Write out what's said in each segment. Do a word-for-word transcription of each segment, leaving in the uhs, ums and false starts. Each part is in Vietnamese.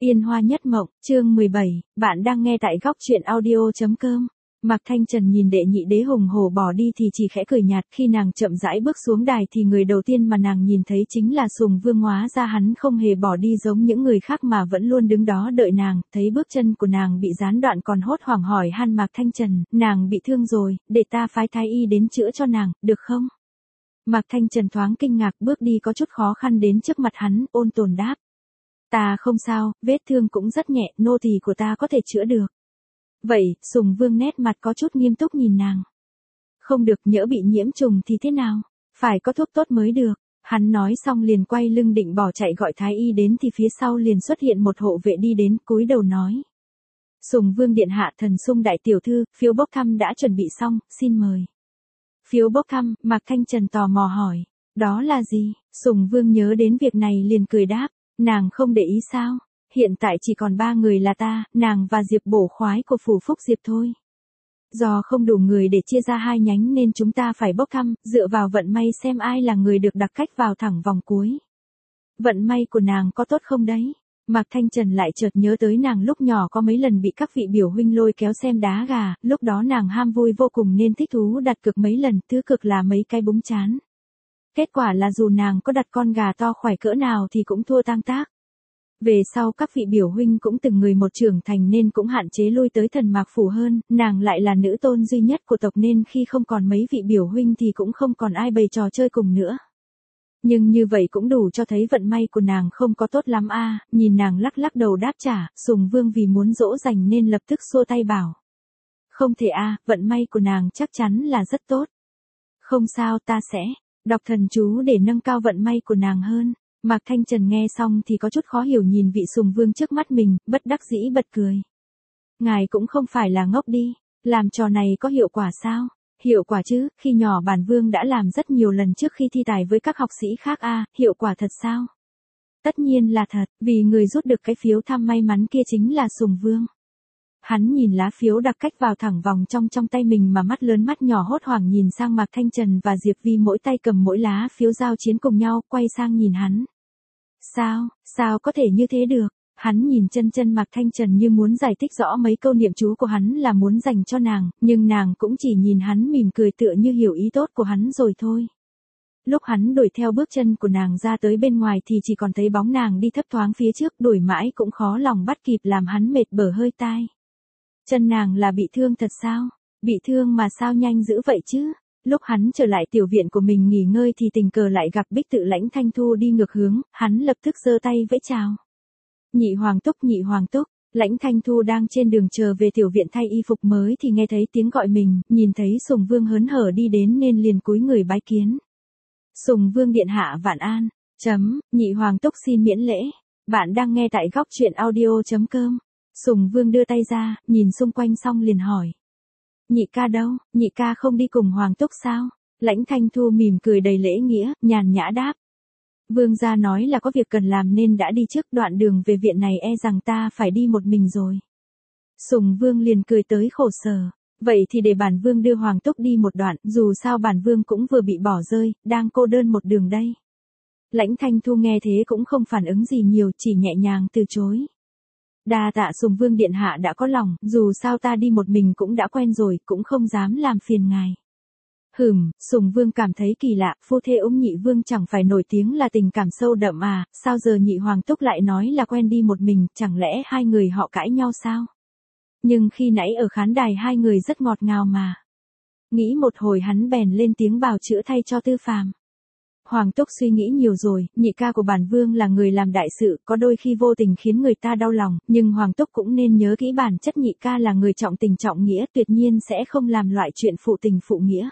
Yên Hoa Nhất Mộng, chương mười bảy, bạn đang nghe tại góc truyện audio.com. Mạc Thanh Trần nhìn đệ nhị đế hùng hổ bỏ đi thì chỉ khẽ cười nhạt, khi nàng chậm rãi bước xuống đài thì người đầu tiên mà nàng nhìn thấy chính là Sùng Vương. Hóa ra hắn không hề bỏ đi giống những người khác mà vẫn luôn đứng đó đợi nàng, thấy bước chân của nàng bị gián đoạn còn hốt hoảng hỏi han Mạc Thanh Trần, nàng bị thương rồi, để ta phái thái y đến chữa cho nàng, được không? Mạc Thanh Trần thoáng kinh ngạc bước đi có chút khó khăn đến trước mặt hắn, ôn tồn đáp. Ta không sao, vết thương cũng rất nhẹ, nô tỳ của ta có thể chữa được. Vậy, Sùng Vương nét mặt có chút nghiêm túc nhìn nàng. Không được, nhỡ bị nhiễm trùng thì thế nào? Phải có thuốc tốt mới được. Hắn nói xong liền quay lưng định bỏ chạy gọi thái y đến thì phía sau liền xuất hiện một hộ vệ đi đến, cúi đầu nói. Sùng Vương điện hạ, thần Sung đại tiểu thư, phiếu bốc thăm đã chuẩn bị xong, xin mời. Phiếu bốc thăm, Mạc Thanh Trần tò mò hỏi. Đó là gì? Sùng Vương nhớ đến việc này liền cười đáp. Nàng không để ý sao? Hiện tại chỉ còn ba người là ta, nàng và Diệp bổ khoái của phủ Phúc Diệp thôi. Do không đủ người để chia ra hai nhánh nên chúng ta phải bốc thăm, dựa vào vận may xem ai là người được đặc cách vào thẳng vòng cuối. Vận may của nàng có tốt không đấy? Mạc Thanh Trần lại chợt nhớ tới nàng lúc nhỏ có mấy lần bị các vị biểu huynh lôi kéo xem đá gà, lúc đó nàng ham vui vô cùng nên thích thú đặt cược mấy lần, thứ cực là mấy cái búng chán. Kết quả là dù nàng có đặt con gà to khỏe cỡ nào thì cũng thua tang tác. Về sau các vị biểu huynh cũng từng người một trưởng thành nên cũng hạn chế lui tới Thần Mạc Phủ hơn, nàng lại là nữ tôn duy nhất của tộc nên khi không còn mấy vị biểu huynh thì cũng không còn ai bày trò chơi cùng nữa. Nhưng như vậy cũng đủ cho thấy vận may của nàng không có tốt lắm a. Nhìn nàng lắc lắc đầu đáp trả, Sùng Vương vì muốn dỗ dành nên lập tức xua tay bảo. Không thể a, vận may của nàng chắc chắn là rất tốt. Không sao, ta sẽ đọc thần chú để nâng cao vận may của nàng hơn. Mạc Thanh Trần nghe xong thì có chút khó hiểu nhìn vị Sùng Vương trước mắt mình, bất đắc dĩ bật cười. Ngài cũng không phải là ngốc đi, làm trò này có hiệu quả sao? Hiệu quả chứ, khi nhỏ bản vương đã làm rất nhiều lần trước khi thi tài với các học sĩ khác a, à, hiệu quả thật sao? Tất nhiên là thật, vì người rút được cái phiếu thăm may mắn kia chính là Sùng Vương. Hắn nhìn lá phiếu đặc cách vào thẳng vòng trong trong tay mình mà mắt lớn mắt nhỏ hốt hoảng nhìn sang Mạc Thanh Trần và Diệp Vi mỗi tay cầm mỗi lá phiếu giao chiến cùng nhau, quay sang nhìn hắn. Sao, sao có thể như thế được? Hắn nhìn chân chân Mạc Thanh Trần như muốn giải thích rõ mấy câu niệm chú của hắn là muốn dành cho nàng, nhưng nàng cũng chỉ nhìn hắn mỉm cười tựa như hiểu ý tốt của hắn rồi thôi. Lúc hắn đuổi theo bước chân của nàng ra tới bên ngoài thì chỉ còn thấy bóng nàng đi thấp thoáng phía trước, đuổi mãi cũng khó lòng bắt kịp làm hắn mệt bở hơi tai. Chân nàng là bị thương thật sao? Bị thương mà sao nhanh dữ vậy chứ? Lúc hắn trở lại tiểu viện của mình nghỉ ngơi thì tình cờ lại gặp Bích Tự Lãnh Thanh Thu đi ngược hướng, hắn lập tức giơ tay vẫy chào. Nhị Hoàng Túc, Nhị Hoàng Túc, Lãnh Thanh Thu đang trên đường chờ về tiểu viện thay y phục mới thì nghe thấy tiếng gọi mình, nhìn thấy Sùng Vương hớn hở đi đến nên liền cúi người bái kiến. Sùng Vương điện hạ vạn an, chấm, Nhị Hoàng Túc xin miễn lễ, bạn đang nghe tại góc truyện audio.com. Sùng Vương đưa tay ra, nhìn xung quanh xong liền hỏi. Nhị ca đâu, nhị ca không đi cùng Hoàng Túc sao? Lãnh Thanh Thu mỉm cười đầy lễ nghĩa, nhàn nhã đáp. Vương gia nói là có việc cần làm nên đã đi trước, đoạn đường về viện này e rằng ta phải đi một mình rồi. Sùng Vương liền cười tới khổ sở. Vậy thì để bản Vương đưa Hoàng Túc đi một đoạn, dù sao bản Vương cũng vừa bị bỏ rơi, đang cô đơn một đường đây. Lãnh Thanh Thu nghe thế cũng không phản ứng gì nhiều, chỉ nhẹ nhàng từ chối. Đa tạ Sùng Vương điện hạ đã có lòng, dù sao ta đi một mình cũng đã quen rồi, cũng không dám làm phiền ngài. Hừm, Sùng Vương cảm thấy kỳ lạ, phu thê ôm Nhị Vương chẳng phải nổi tiếng là tình cảm sâu đậm à, sao giờ Nhị Hoàng Túc lại nói là quen đi một mình, chẳng lẽ hai người họ cãi nhau sao? Nhưng khi nãy ở khán đài hai người rất ngọt ngào mà. Nghĩ một hồi hắn bèn lên tiếng bào chữa thay cho Tư Phàm. Hoàng Túc suy nghĩ nhiều rồi, nhị ca của bản Vương là người làm đại sự, có đôi khi vô tình khiến người ta đau lòng, nhưng Hoàng Túc cũng nên nhớ kỹ bản chất nhị ca là người trọng tình trọng nghĩa, tuyệt nhiên sẽ không làm loại chuyện phụ tình phụ nghĩa.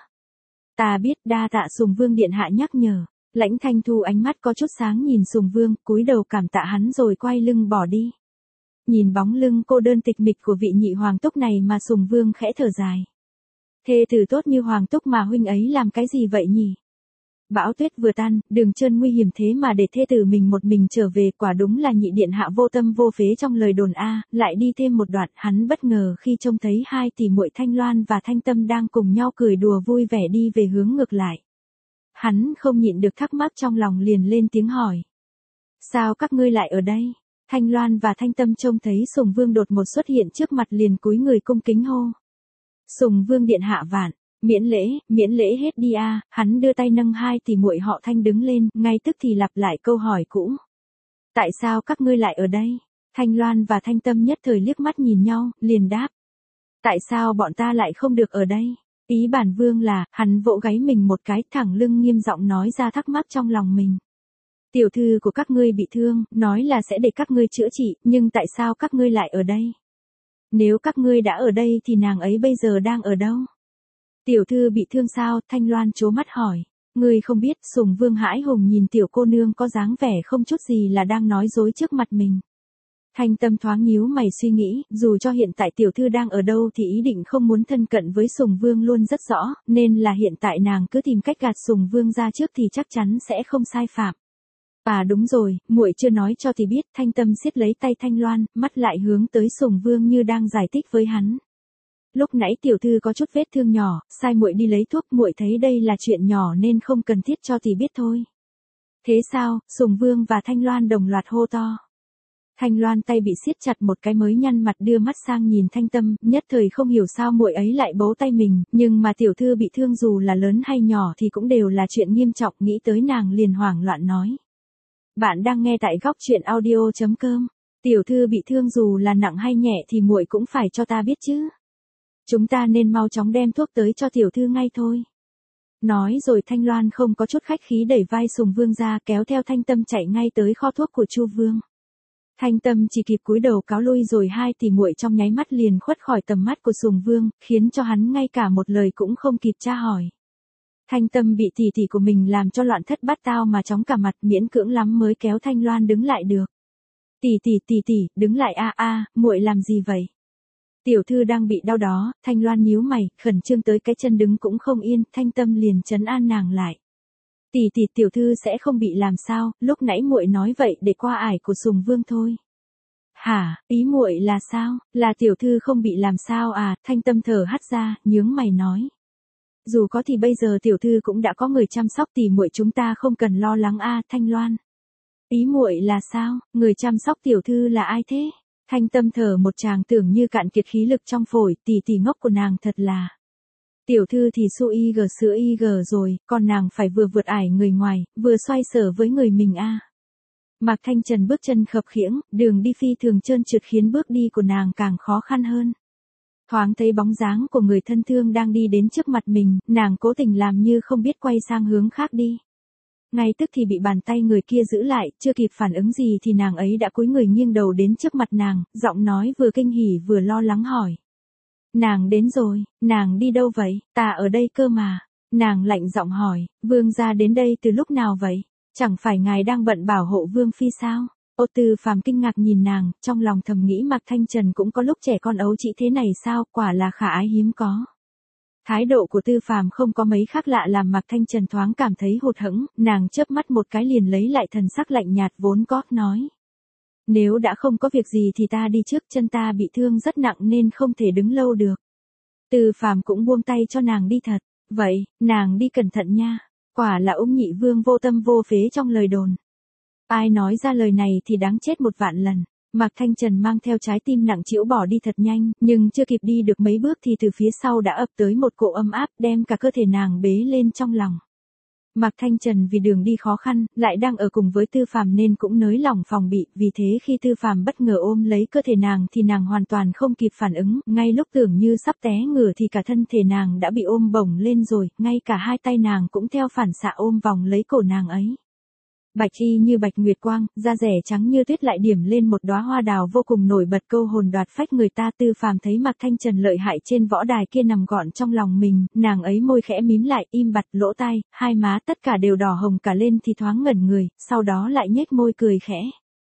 Ta biết, đa tạ Sùng Vương điện hạ nhắc nhở. Lãnh Thanh Thu ánh mắt có chút sáng nhìn Sùng Vương, cúi đầu cảm tạ hắn rồi quay lưng bỏ đi. Nhìn bóng lưng cô đơn tịch mịch của vị Nhị Hoàng Túc này mà Sùng Vương khẽ thở dài. Thê tử tốt như Hoàng Túc mà huynh ấy làm cái gì vậy nhỉ? Bão tuyết vừa tan, đường trơn nguy hiểm thế mà để thê tử mình một mình trở về, quả đúng là nhị điện hạ vô tâm vô phế trong lời đồn a. Lại đi thêm một đoạn, hắn bất ngờ khi trông thấy hai tỷ muội Thanh Loan và Thanh Tâm đang cùng nhau cười đùa vui vẻ đi về hướng ngược lại. Hắn không nhịn được thắc mắc trong lòng liền lên tiếng hỏi. Sao các ngươi lại ở đây? Thanh Loan và Thanh Tâm trông thấy Sùng Vương đột một xuất hiện trước mặt liền cúi người cung kính hô. Sùng Vương điện hạ vạn, miễn lễ, miễn lễ hết đi a. Hắn đưa tay nâng hai tỷ muội họ Thanh đứng lên, ngay tức thì lặp lại câu hỏi cũ. Tại sao các ngươi lại ở đây? Thanh Loan và Thanh Tâm nhất thời liếc mắt nhìn nhau, liền đáp. Tại sao bọn ta lại không được ở đây? Ý bản vương là, hắn vỗ gáy mình một cái thẳng lưng nghiêm giọng nói ra thắc mắc trong lòng mình. Tiểu thư của các ngươi bị thương, nói là sẽ để các ngươi chữa trị, nhưng tại sao các ngươi lại ở đây? Nếu các ngươi đã ở đây thì nàng ấy bây giờ đang ở đâu? Tiểu thư bị thương sao? Thanh Loan trố mắt hỏi. Ngươi không biết, Sùng Vương hãi hùng nhìn tiểu cô nương có dáng vẻ không chút gì là đang nói dối trước mặt mình. Thanh Tâm thoáng nhíu mày suy nghĩ, dù cho hiện tại tiểu thư đang ở đâu thì ý định không muốn thân cận với Sùng Vương luôn rất rõ, nên là hiện tại nàng cứ tìm cách gạt Sùng Vương ra trước thì chắc chắn sẽ không sai phạm. À đúng rồi, muội chưa nói cho thì biết. Thanh Tâm siết lấy tay Thanh Loan, mắt lại hướng tới Sùng Vương như đang giải thích với hắn. Lúc nãy tiểu thư có chút vết thương nhỏ, sai muội đi lấy thuốc, muội thấy đây là chuyện nhỏ nên không cần thiết cho thì biết thôi. Thế sao? Sùng Vương và Thanh Loan đồng loạt hô to. Thanh Loan tay bị siết chặt một cái mới nhăn mặt đưa mắt sang nhìn Thanh Tâm, nhất thời không hiểu sao muội ấy lại bấu tay mình, nhưng mà tiểu thư bị thương dù là lớn hay nhỏ thì cũng đều là chuyện nghiêm trọng, nghĩ tới nàng liền hoảng loạn nói. Bạn đang nghe tại góc truyện audio chấm com. Tiểu thư bị thương dù là nặng hay nhẹ thì muội cũng phải cho ta biết chứ. Chúng ta nên mau chóng đem thuốc tới cho tiểu thư ngay thôi. Nói rồi Thanh Loan không có chút khách khí đẩy vai Sùng Vương ra kéo theo Thanh Tâm chạy ngay tới kho thuốc của Chu Vương. Thanh Tâm chỉ kịp cúi đầu cáo lui rồi hai tỷ muội trong nháy mắt liền khuất khỏi tầm mắt của Sùng Vương, khiến cho hắn ngay cả một lời cũng không kịp tra hỏi. Thanh Tâm bị tỷ tỷ của mình làm cho loạn thất bát tao mà chóng cả mặt, miễn cưỡng lắm mới kéo Thanh Loan đứng lại được. Tỷ tỷ tỷ tỷ, đứng lại a a, muội làm gì vậy? Tiểu thư đang bị đau đó. Thanh Loan nhíu mày, khẩn trương tới cái chân đứng cũng không yên. Thanh Tâm liền trấn an nàng lại. Tỷ tỷ, tiểu thư sẽ không bị làm sao, lúc nãy muội nói vậy để qua ải của Sùng Vương thôi. Hả, ý muội là sao? Là tiểu thư không bị làm sao à? Thanh Tâm thở hắt ra, nhướng mày nói. Dù có thì bây giờ tiểu thư cũng đã có người chăm sóc, tỷ muội chúng ta không cần lo lắng a. À, Thanh Loan. Ý muội là sao? Người chăm sóc tiểu thư là ai thế? Thanh Tâm thở một tràng tưởng như cạn kiệt khí lực trong phổi, tỷ tỷ ngốc của nàng thật là. Tiểu thư thì su y gờ sữa y gờ rồi, còn nàng phải vừa vượt ải người ngoài, vừa xoay sở với người mình a. À. Mạc Thanh Trần bước chân khập khiễng, đường đi phi thường trơn trượt khiến bước đi của nàng càng khó khăn hơn. Thoáng thấy bóng dáng của người thân thương đang đi đến trước mặt mình, nàng cố tình làm như không biết quay sang hướng khác đi. Ngay tức thì bị bàn tay người kia giữ lại, chưa kịp phản ứng gì thì nàng ấy đã cúi người nghiêng đầu đến trước mặt nàng, giọng nói vừa kinh hỉ vừa lo lắng hỏi. Nàng đến rồi, nàng đi đâu vậy? Ta ở đây cơ mà. Nàng lạnh giọng hỏi, vương gia đến đây từ lúc nào vậy? Chẳng phải ngài đang bận bảo hộ vương phi sao? Ô Tư Phàm kinh ngạc nhìn nàng, trong lòng thầm nghĩ Mạc Thanh Trần cũng có lúc trẻ con ấu trĩ thế này sao, quả là khả ái hiếm có. Thái độ của Tư Phàm không có mấy khác lạ làm Mạc Thanh Trần thoáng cảm thấy hụt hẫng, nàng chớp mắt một cái liền lấy lại thần sắc lạnh nhạt vốn có, nói. Nếu đã không có việc gì thì ta đi trước, chân ta bị thương rất nặng nên không thể đứng lâu được. Tư Phàm cũng buông tay cho nàng đi thật, vậy, nàng đi cẩn thận nha, quả là Ung Nhị Vương vô tâm vô phế trong lời đồn. Ai nói ra lời này thì đáng chết một vạn lần. Mạc Thanh Trần mang theo trái tim nặng trĩu bỏ đi thật nhanh, nhưng chưa kịp đi được mấy bước thì từ phía sau đã ập tới một cỗ ấm áp đem cả cơ thể nàng bế lên trong lòng. Mạc Thanh Trần vì đường đi khó khăn, lại đang ở cùng với Tư Phàm nên cũng nới lỏng phòng bị, vì thế khi Tư Phàm bất ngờ ôm lấy cơ thể nàng thì nàng hoàn toàn không kịp phản ứng, ngay lúc tưởng như sắp té ngửa thì cả thân thể nàng đã bị ôm bổng lên rồi, ngay cả hai tay nàng cũng theo phản xạ ôm vòng lấy cổ nàng ấy. Bạch y như bạch nguyệt quang, da rẻ trắng như tuyết lại điểm lên một đóa hoa đào vô cùng nổi bật câu hồn đoạt phách người ta. Tư Phàm thấy Mạc Thanh Trần lợi hại trên võ đài kia nằm gọn trong lòng mình, nàng ấy môi khẽ mím lại, im bặt, lỗ tai, hai má tất cả đều đỏ hồng cả lên thì thoáng ngẩn người, sau đó lại nhếch môi cười khẽ.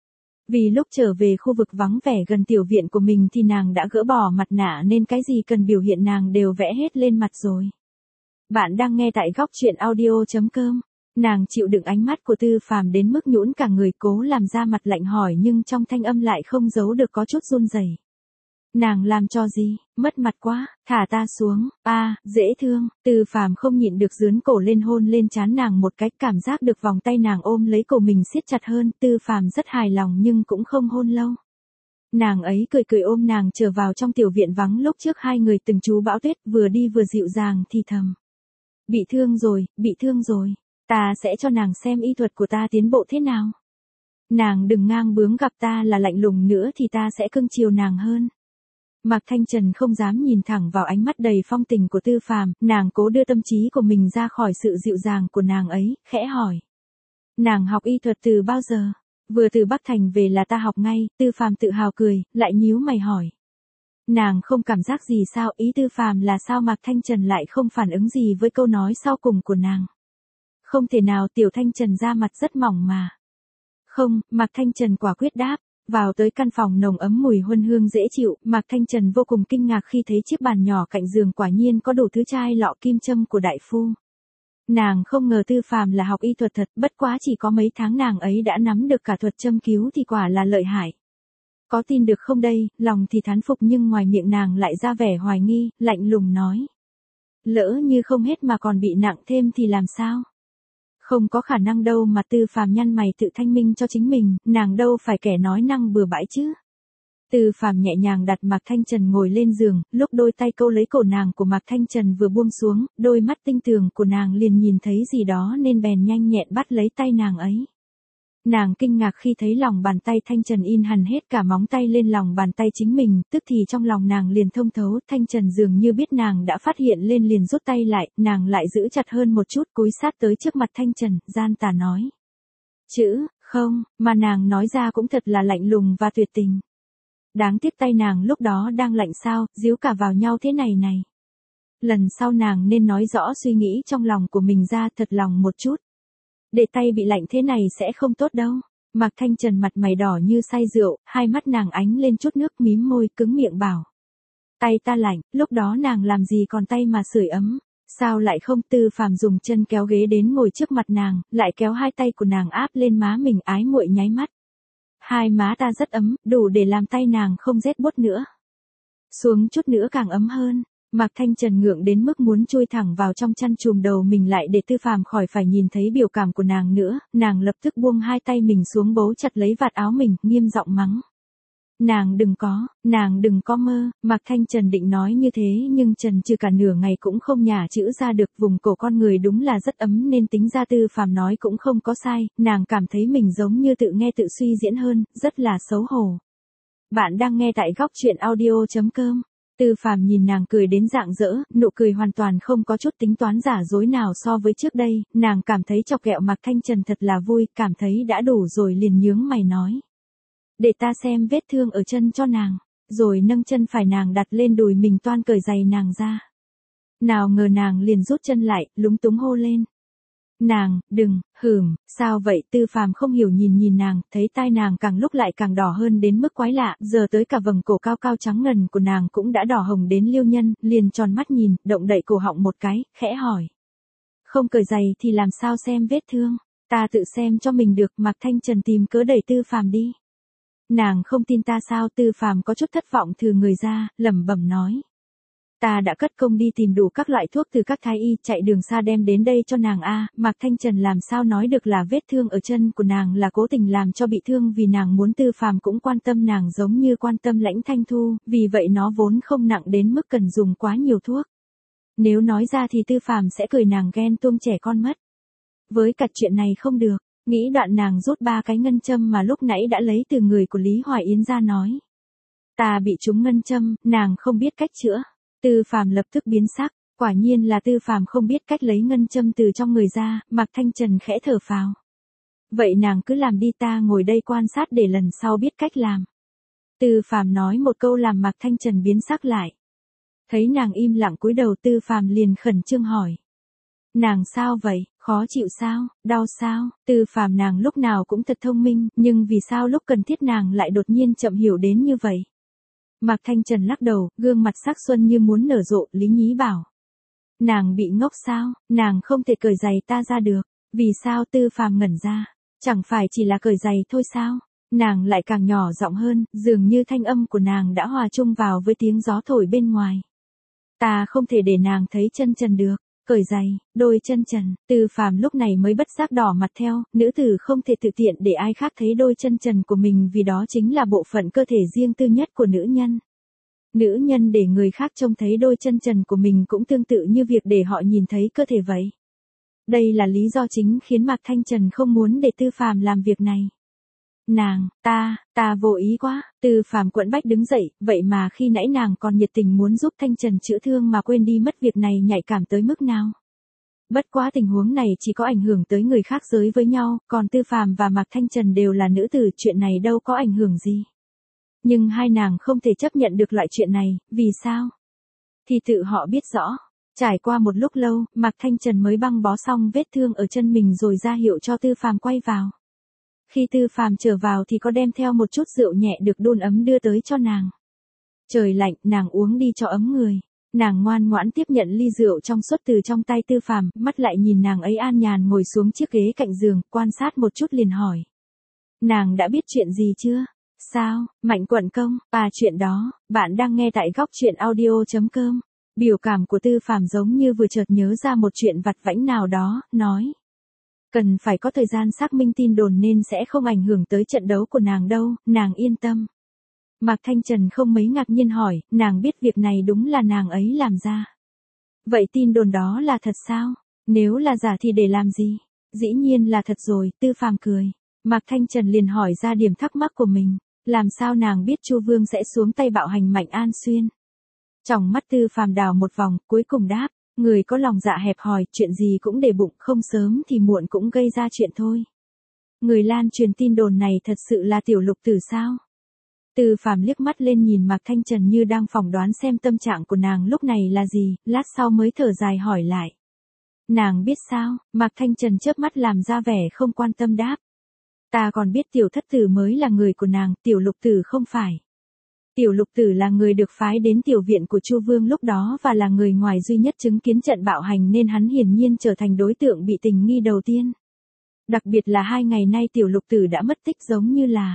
Vì lúc trở về khu vực vắng vẻ gần tiểu viện của mình thì nàng đã gỡ bỏ mặt nạ nên cái gì cần biểu hiện nàng đều vẽ hết lên mặt rồi. Bạn đang nghe tại góc truyện audio chấm com. Nàng chịu đựng ánh mắt của Tư Phàm đến mức nhũn cả người, cố làm ra mặt lạnh hỏi nhưng trong thanh âm lại không giấu được có chút run rẩy. Nàng làm cho gì, mất mặt quá, thả ta xuống, a à, dễ thương, Tư Phàm không nhịn được dướn cổ lên hôn lên trán nàng một cái, cảm giác được vòng tay nàng ôm lấy cổ mình siết chặt hơn, Tư Phàm rất hài lòng nhưng cũng không hôn lâu. Nàng ấy cười cười ôm nàng trở vào trong tiểu viện vắng lúc trước hai người từng trú bão tuyết, vừa đi vừa dịu dàng thì thầm. Bị thương rồi, bị thương rồi, ta sẽ cho nàng xem y thuật của ta tiến bộ thế nào. Nàng đừng ngang bướng, gặp ta là lạnh lùng nữa thì ta sẽ cưng chiều nàng hơn. Mạc Thanh Trần không dám nhìn thẳng vào ánh mắt đầy phong tình của Tư Phàm, nàng cố đưa tâm trí của mình ra khỏi sự dịu dàng của nàng ấy, khẽ hỏi. Nàng học y thuật từ bao giờ? Vừa từ Bắc Thành về là ta học ngay, Tư Phàm tự hào cười, lại nhíu mày hỏi. Nàng không cảm giác gì sao? Ý Tư Phàm là sao Mạc Thanh Trần lại không phản ứng gì với câu nói sau cùng của nàng. Không thể nào, Tiểu Thanh Trần da mặt rất mỏng mà. Không, Mạc Thanh Trần quả quyết đáp. Vào tới căn phòng nồng ấm mùi huân hương dễ chịu, Mạc Thanh Trần vô cùng kinh ngạc khi thấy chiếc bàn nhỏ cạnh giường quả nhiên có đủ thứ chai lọ kim châm của đại phu. Nàng không ngờ Tư Phàm là học y thuật thật, bất quá chỉ có mấy tháng nàng ấy đã nắm được cả thuật châm cứu thì quả là lợi hại. Có tin được không đây, lòng thì thán phục nhưng ngoài miệng nàng lại ra vẻ hoài nghi, lạnh lùng nói. Lỡ như không hết mà còn bị nặng thêm thì làm sao? Không có khả năng đâu mà. Tư Phàm nhăn mày tự thanh minh cho chính mình, nàng đâu phải kẻ nói năng bừa bãi chứ. Tư Phàm nhẹ nhàng đặt Mạc Thanh Trần ngồi lên giường, lúc đôi tay câu lấy cổ nàng của Mạc Thanh Trần vừa buông xuống, đôi mắt tinh tường của nàng liền nhìn thấy gì đó nên bèn nhanh nhẹn bắt lấy tay nàng ấy. Nàng kinh ngạc khi thấy lòng bàn tay Thanh Trần in hằn hết cả móng tay lên lòng bàn tay chính mình, tức thì trong lòng nàng liền thông thấu, Thanh Trần dường như biết nàng đã phát hiện lên liền rút tay lại, nàng lại giữ chặt hơn một chút, cúi sát tới trước mặt Thanh Trần, gian tà nói. Chữ, không, mà nàng nói ra cũng thật là lạnh lùng và tuyệt tình. Đáng tiếc tay nàng lúc đó đang lạnh sao, díu cả vào nhau thế này này. Lần sau nàng nên nói rõ suy nghĩ trong lòng của mình ra thật lòng một chút. Để tay bị lạnh thế này sẽ không tốt đâu. Mạc Thanh Trần mặt mày đỏ như say rượu, hai mắt nàng ánh lên chút nước, mím môi, cứng miệng bảo. Tay ta lạnh, lúc đó nàng làm gì còn tay mà sưởi ấm. Sao lại không? Tư Phàm dùng chân kéo ghế đến ngồi trước mặt nàng, lại kéo hai tay của nàng áp lên má mình, ái muội nháy mắt. Hai má ta rất ấm, đủ để làm tay nàng không rét buốt nữa. Xuống chút nữa càng ấm hơn. Mạc Thanh Trần ngượng đến mức muốn chui thẳng vào trong chăn chùm đầu mình lại để Tư Phàm khỏi phải nhìn thấy biểu cảm của nàng nữa, nàng lập tức buông hai tay mình xuống bấu chặt lấy vạt áo mình, nghiêm giọng mắng. Nàng đừng có, nàng đừng có mơ, Mạc Thanh Trần định nói như thế nhưng Trần trừ cả nửa ngày cũng không nhả chữ ra được, vùng cổ con người đúng là rất ấm nên tính ra Tư Phàm nói cũng không có sai, nàng cảm thấy mình giống như tự nghe tự suy diễn hơn, rất là xấu hổ. Bạn đang nghe tại góc truyện audio chấm com. Tư Phàm nhìn nàng cười đến rạng rỡ, nụ cười hoàn toàn không có chút tính toán giả dối nào so với trước đây, nàng cảm thấy chọc ghẹo Mạc Thanh Trần thật là vui, cảm thấy đã đủ rồi liền nhướng mày nói. Để ta xem vết thương ở chân cho nàng, rồi nâng chân phải nàng đặt lên đùi mình toan cởi giày nàng ra. Nào ngờ nàng liền rút chân lại, lúng túng hô lên. Nàng, đừng, hửm, sao vậy? Tư Phàm không hiểu nhìn nhìn nàng, thấy tai nàng càng lúc lại càng đỏ hơn đến mức quái lạ, giờ tới cả vầng cổ cao cao trắng ngần của nàng cũng đã đỏ hồng đến liêu nhân, liền tròn mắt nhìn, động đậy cổ họng một cái, khẽ hỏi. Không cởi giày thì làm sao xem vết thương, ta tự xem cho mình được. Mạc Thanh Trần tìm cớ đẩy Tư Phàm đi. Nàng không tin ta sao? Tư Phàm có chút thất vọng thừ người ra, lẩm bẩm nói. Ta đã cất công đi tìm đủ các loại thuốc từ các thái y, chạy đường xa đem đến đây cho nàng a. À, Mạc Thanh Trần làm sao nói được là vết thương ở chân của nàng là cố tình làm cho bị thương vì nàng muốn Tư Phàm cũng quan tâm nàng giống như quan tâm Lãnh Thanh Thu, vì vậy nó vốn không nặng đến mức cần dùng quá nhiều thuốc. Nếu nói ra thì Tư Phàm sẽ cười nàng ghen tuông trẻ con mất. Với cả chuyện này không được, nghĩ đoạn nàng rút ba cái ngân châm mà lúc nãy đã lấy từ người của Lý Hoài Yến ra nói. Ta bị trúng ngân châm, nàng không biết cách chữa. Tư Phàm lập tức biến sắc, quả nhiên là Tư Phàm không biết cách lấy ngân châm từ trong người ra, Mạc Thanh Trần khẽ thở phào. Vậy nàng cứ làm đi, ta ngồi đây quan sát để lần sau biết cách làm. Tư Phàm nói một câu làm Mạc Thanh Trần biến sắc lại. Thấy nàng im lặng cúi đầu, Tư Phàm liền khẩn trương hỏi. Nàng sao vậy, khó chịu sao, đau sao? Tư Phàm nàng lúc nào cũng thật thông minh, nhưng vì sao lúc cần thiết nàng lại đột nhiên chậm hiểu đến như vậy? Mạc Thanh Trần lắc đầu, gương mặt sắc xuân như muốn nở rộ, lý nhí bảo. Nàng bị ngốc sao, nàng không thể cởi giày ta ra được. Vì sao? Tư Phàm ngẩn ra. Chẳng phải chỉ là cởi giày thôi sao? Nàng lại càng nhỏ giọng hơn, dường như thanh âm của nàng đã hòa chung vào với tiếng gió thổi bên ngoài. Ta không thể để nàng thấy chân trần được. Cởi giày, đôi chân trần, Tư Phàm lúc này mới bất giác đỏ mặt theo, nữ tử không thể tự tiện để ai khác thấy đôi chân trần của mình vì đó chính là bộ phận cơ thể riêng tư nhất của nữ nhân. Nữ nhân để người khác trông thấy đôi chân trần của mình cũng tương tự như việc để họ nhìn thấy cơ thể vậy. Đây là lý do chính khiến Mạc Thanh Trần không muốn để Tư Phàm làm việc này. Nàng, ta, ta vô ý quá, Tư Phàm quẫn bách đứng dậy, vậy mà khi nãy nàng còn nhiệt tình muốn giúp Thanh Trần chữa thương mà quên đi mất việc này nhạy cảm tới mức nào. Bất quá tình huống này chỉ có ảnh hưởng tới người khác giới với nhau, còn Tư Phàm và Mạc Thanh Trần đều là nữ tử, chuyện này đâu có ảnh hưởng gì. Nhưng hai nàng không thể chấp nhận được loại chuyện này, vì sao? Thì tự họ biết rõ. Trải qua một lúc lâu, Mạc Thanh Trần mới băng bó xong vết thương ở chân mình rồi ra hiệu cho Tư Phàm quay vào. Khi Tư Phàm trở vào thì có đem theo một chút rượu nhẹ được đun ấm đưa tới cho nàng. Trời lạnh, nàng uống đi cho ấm người. Nàng ngoan ngoãn tiếp nhận ly rượu trong suốt từ trong tay Tư Phàm, mắt lại nhìn nàng ấy an nhàn ngồi xuống chiếc ghế cạnh giường, quan sát một chút liền hỏi. Nàng đã biết chuyện gì chưa? Sao, Mạnh Quận Công, à chuyện đó, bạn đang nghe tại góc truyện audio chấm com. Biểu cảm của Tư Phàm giống như vừa chợt nhớ ra một chuyện vặt vãnh nào đó, nói. Cần phải có thời gian xác minh tin đồn nên sẽ không ảnh hưởng tới trận đấu của nàng đâu, nàng yên tâm. Mạc Thanh Trần không mấy ngạc nhiên hỏi, nàng biết việc này đúng là nàng ấy làm ra. Vậy tin đồn đó là thật sao? Nếu là giả thì để làm gì? Dĩ nhiên là thật rồi, Tư Phàm cười. Mạc Thanh Trần liền hỏi ra điểm thắc mắc của mình, làm sao nàng biết Chu Vương sẽ xuống tay bạo hành Mạnh An Xuyên? Trong mắt Tư Phàm đào một vòng, cuối cùng đáp, người có lòng dạ hẹp hòi, chuyện gì cũng để bụng, không sớm thì muộn cũng gây ra chuyện thôi. Người lan truyền tin đồn này thật sự là Tiểu Lục Tử sao? Tư Phàm liếc mắt lên nhìn Mạc Thanh Trần như đang phỏng đoán xem tâm trạng của nàng lúc này là gì, lát sau mới thở dài hỏi lại. Nàng biết sao? Mạc Thanh Trần chớp mắt làm ra vẻ không quan tâm đáp. Ta còn biết Tiểu Thất Tử mới là người của nàng, Tiểu Lục Tử không phải. Tiểu Lục Tử là người được phái đến tiểu viện của Chu Vương lúc đó và là người ngoài duy nhất chứng kiến trận bạo hành nên hắn hiển nhiên trở thành đối tượng bị tình nghi đầu tiên. Đặc biệt là hai ngày nay Tiểu Lục Tử đã mất tích giống như là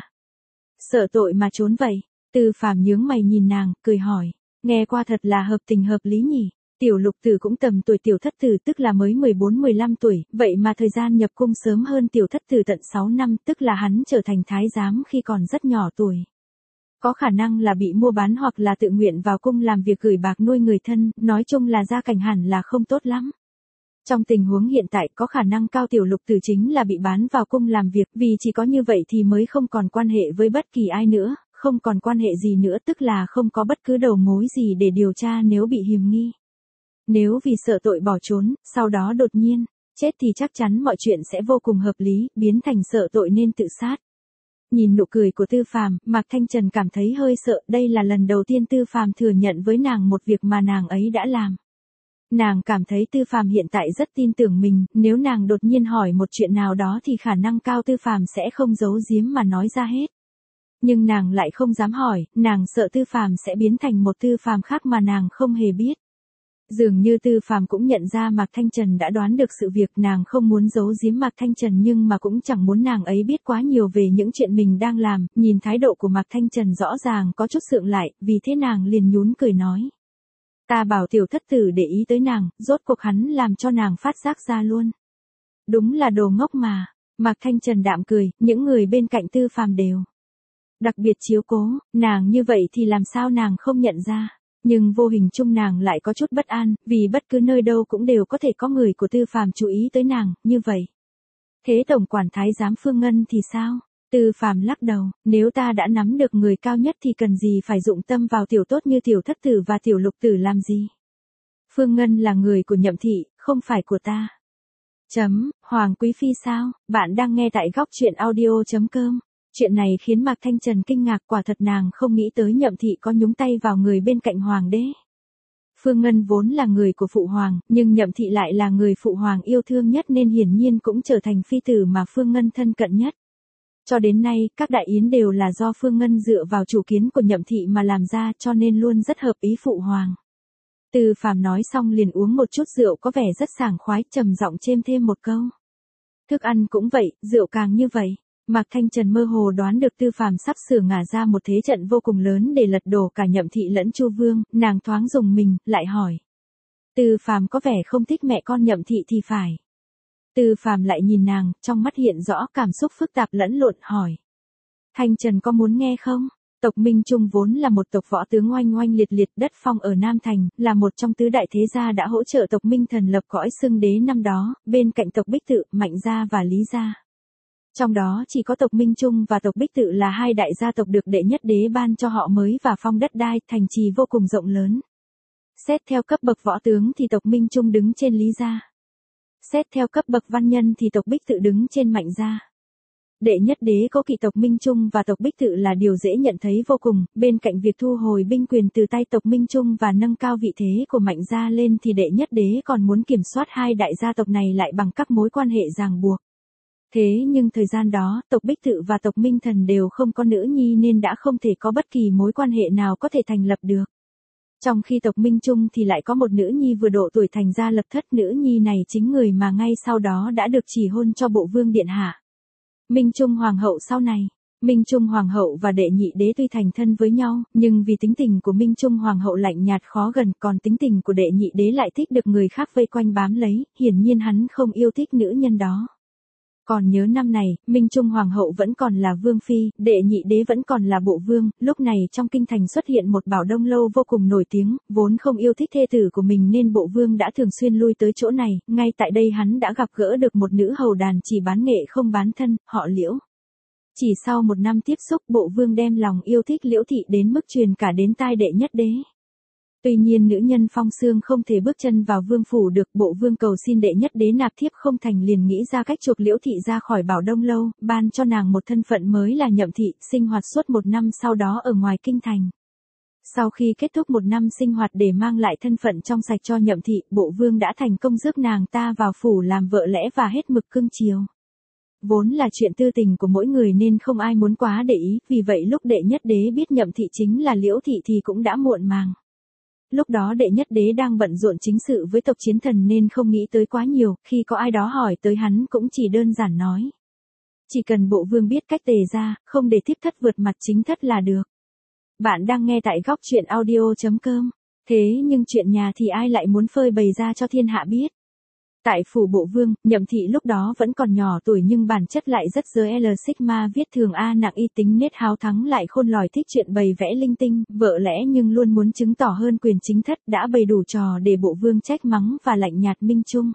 sợ tội mà trốn vậy. Tư Phàm nhướng mày nhìn nàng, cười hỏi, nghe qua thật là hợp tình hợp lý nhỉ. Tiểu Lục Tử cũng tầm tuổi Tiểu Thất Tử tức là mới mười bốn mười lăm tuổi, vậy mà thời gian nhập cung sớm hơn Tiểu Thất Tử tận sáu năm, tức là hắn trở thành thái giám khi còn rất nhỏ tuổi. Có khả năng là bị mua bán hoặc là tự nguyện vào cung làm việc gửi bạc nuôi người thân, nói chung là gia cảnh hẳn là không tốt lắm. Trong tình huống hiện tại có khả năng cao Tiểu Lục Tử chính là bị bán vào cung làm việc, vì chỉ có như vậy thì mới không còn quan hệ với bất kỳ ai nữa, không còn quan hệ gì nữa tức là không có bất cứ đầu mối gì để điều tra nếu bị hiềm nghi. Nếu vì sợ tội bỏ trốn, sau đó đột nhiên chết thì chắc chắn mọi chuyện sẽ vô cùng hợp lý, biến thành sợ tội nên tự sát. Nhìn nụ cười của Tư Phàm, Mạc Thanh Trần cảm thấy hơi sợ, đây là lần đầu tiên Tư Phàm thừa nhận với nàng một việc mà nàng ấy đã làm. Nàng cảm thấy Tư Phàm hiện tại rất tin tưởng mình, nếu nàng đột nhiên hỏi một chuyện nào đó thì khả năng cao Tư Phàm sẽ không giấu giếm mà nói ra hết. Nhưng nàng lại không dám hỏi, nàng sợ Tư Phàm sẽ biến thành một Tư Phàm khác mà nàng không hề biết. Dường như Tư Phàm cũng nhận ra Mạc Thanh Trần đã đoán được sự việc, nàng không muốn giấu giếm Mạc Thanh Trần nhưng mà cũng chẳng muốn nàng ấy biết quá nhiều về những chuyện mình đang làm, nhìn thái độ của Mạc Thanh Trần rõ ràng có chút sượng lại, vì thế nàng liền nhún cười nói. Ta bảo Tiểu Thất Tử để ý tới nàng, rốt cuộc hắn làm cho nàng phát giác ra luôn. Đúng là đồ ngốc mà. Mạc Thanh Trần đạm cười, những người bên cạnh Tư Phàm đều đặc biệt chiếu cố, nàng như vậy thì làm sao nàng không nhận ra. Nhưng vô hình chung nàng lại có chút bất an, vì bất cứ nơi đâu cũng đều có thể có người của Tư Phàm chú ý tới nàng, như vậy. Thế tổng quản thái giám Phương Ngân thì sao? Tư Phàm lắc đầu, nếu ta đã nắm được người cao nhất thì cần gì phải dụng tâm vào tiểu tốt như Tiểu Thất Tử và Tiểu Lục Tử làm gì? Phương Ngân là người của Nhậm thị, không phải của ta. Chấm, Hoàng Quý Phi sao? Bạn đang nghe tại góc truyện audio chấm com. Chuyện này khiến Mạc Thanh Trần kinh ngạc, quả thật nàng không nghĩ tới Nhậm thị có nhúng tay vào người bên cạnh hoàng đế. Phương Ngân vốn là người của phụ hoàng, nhưng Nhậm thị lại là người phụ hoàng yêu thương nhất nên hiển nhiên cũng trở thành phi tử mà Phương Ngân thân cận nhất. Cho đến nay, các đại yến đều là do Phương Ngân dựa vào chủ kiến của Nhậm thị mà làm ra, cho nên luôn rất hợp ý phụ hoàng. Tư Phàm nói xong liền uống một chút rượu có vẻ rất sảng khoái, trầm giọng chêm thêm một câu. Thức ăn cũng vậy, rượu càng như vậy. Mạc Thanh Trần mơ hồ đoán được Tư Phàm sắp sửa ngả ra một thế trận vô cùng lớn để lật đổ cả Nhậm Thị lẫn Chu Vương, nàng thoáng rùng mình, lại hỏi. Tư Phàm có vẻ không thích mẹ con Nhậm Thị thì phải. Tư Phàm lại nhìn nàng, trong mắt hiện rõ cảm xúc phức tạp lẫn lộn, hỏi. Thanh Trần có muốn nghe không? Tộc Minh Trung vốn là một tộc võ tướng oanh oanh liệt liệt, đất phong ở Nam Thành, là một trong tứ đại thế gia đã hỗ trợ tộc Minh Thần lập cõi xưng đế năm đó, bên cạnh tộc Bích Tự, Mạnh Gia và Lý Gia. Trong đó chỉ có tộc Minh Trung và tộc Bích Tự là hai đại gia tộc được đệ nhất đế ban cho họ mới và phong đất đai, thành trì vô cùng rộng lớn. Xét theo cấp bậc võ tướng thì tộc Minh Trung đứng trên Lý Gia. Xét theo cấp bậc văn nhân thì tộc Bích Tự đứng trên Mạnh Gia. Đệ nhất đế có kỵ tộc Minh Trung và tộc Bích Tự là điều dễ nhận thấy vô cùng, bên cạnh việc thu hồi binh quyền từ tay tộc Minh Trung và nâng cao vị thế của Mạnh Gia lên thì đệ nhất đế còn muốn kiểm soát hai đại gia tộc này lại bằng các mối quan hệ ràng buộc. Thế nhưng thời gian đó, tộc Bích Tự và tộc Minh Thần đều không có nữ nhi nên đã không thể có bất kỳ mối quan hệ nào có thể thành lập được. Trong khi tộc Minh Trung thì lại có một nữ nhi vừa độ tuổi thành gia lập thất, nữ nhi này chính người mà ngay sau đó đã được chỉ hôn cho bộ vương điện hạ. Minh Trung Hoàng hậu sau này, Minh Trung Hoàng hậu và đệ nhị đế tuy thành thân với nhau, nhưng vì tính tình của Minh Trung Hoàng hậu lạnh nhạt khó gần, còn tính tình của đệ nhị đế lại thích được người khác vây quanh bám lấy, hiển nhiên hắn không yêu thích nữ nhân đó. Còn nhớ năm này, Minh Trung Hoàng hậu vẫn còn là vương phi, đệ nhị đế vẫn còn là bộ vương, lúc này trong kinh thành xuất hiện một Bảo Đông lâu vô cùng nổi tiếng, vốn không yêu thích thê tử của mình nên bộ vương đã thường xuyên lui tới chỗ này, ngay tại đây hắn đã gặp gỡ được một nữ hầu đàn chỉ bán nghệ không bán thân, họ Liễu. Chỉ sau một năm tiếp xúc, bộ vương đem lòng yêu thích Liễu thị đến mức truyền cả đến tai đệ nhất đế. Tuy nhiên nữ nhân Phong Xương không thể bước chân vào vương phủ được, bộ vương cầu xin đệ nhất đế nạp thiếp không thành liền nghĩ ra cách chuộc Liễu thị ra khỏi Bảo Đông lâu, ban cho nàng một thân phận mới là Nhậm thị, sinh hoạt suốt một năm sau đó ở ngoài kinh thành. Sau khi kết thúc một năm sinh hoạt để mang lại thân phận trong sạch cho Nhậm thị, bộ vương đã thành công rước nàng ta vào phủ làm vợ lẽ và hết mực cưng chiều. Vốn là chuyện tư tình của mỗi người nên không ai muốn quá để ý, vì vậy lúc đệ nhất đế biết Nhậm thị chính là Liễu thị thì cũng đã muộn màng. Lúc đó đệ nhất đế đang bận rộn chính sự với tộc Chiến Thần nên không nghĩ tới quá nhiều, khi có ai đó hỏi tới hắn cũng chỉ đơn giản nói. Chỉ cần bộ vương biết cách tề ra, không để thiếp thất vượt mặt chính thất là được. Bạn đang nghe tại góc truyện audio chấm com. Thế nhưng chuyện nhà thì ai lại muốn phơi bày ra cho thiên hạ biết. Tại phủ bộ vương, Nhậm thị lúc đó vẫn còn nhỏ tuổi nhưng bản chất lại rất giới L Sigma viết thường A nặng y, tính nết háo thắng lại khôn lỏi, thích chuyện bày vẽ linh tinh, vợ lẽ nhưng luôn muốn chứng tỏ hơn quyền chính thất, đã bày đủ trò để bộ vương trách mắng và lạnh nhạt Minh Trung.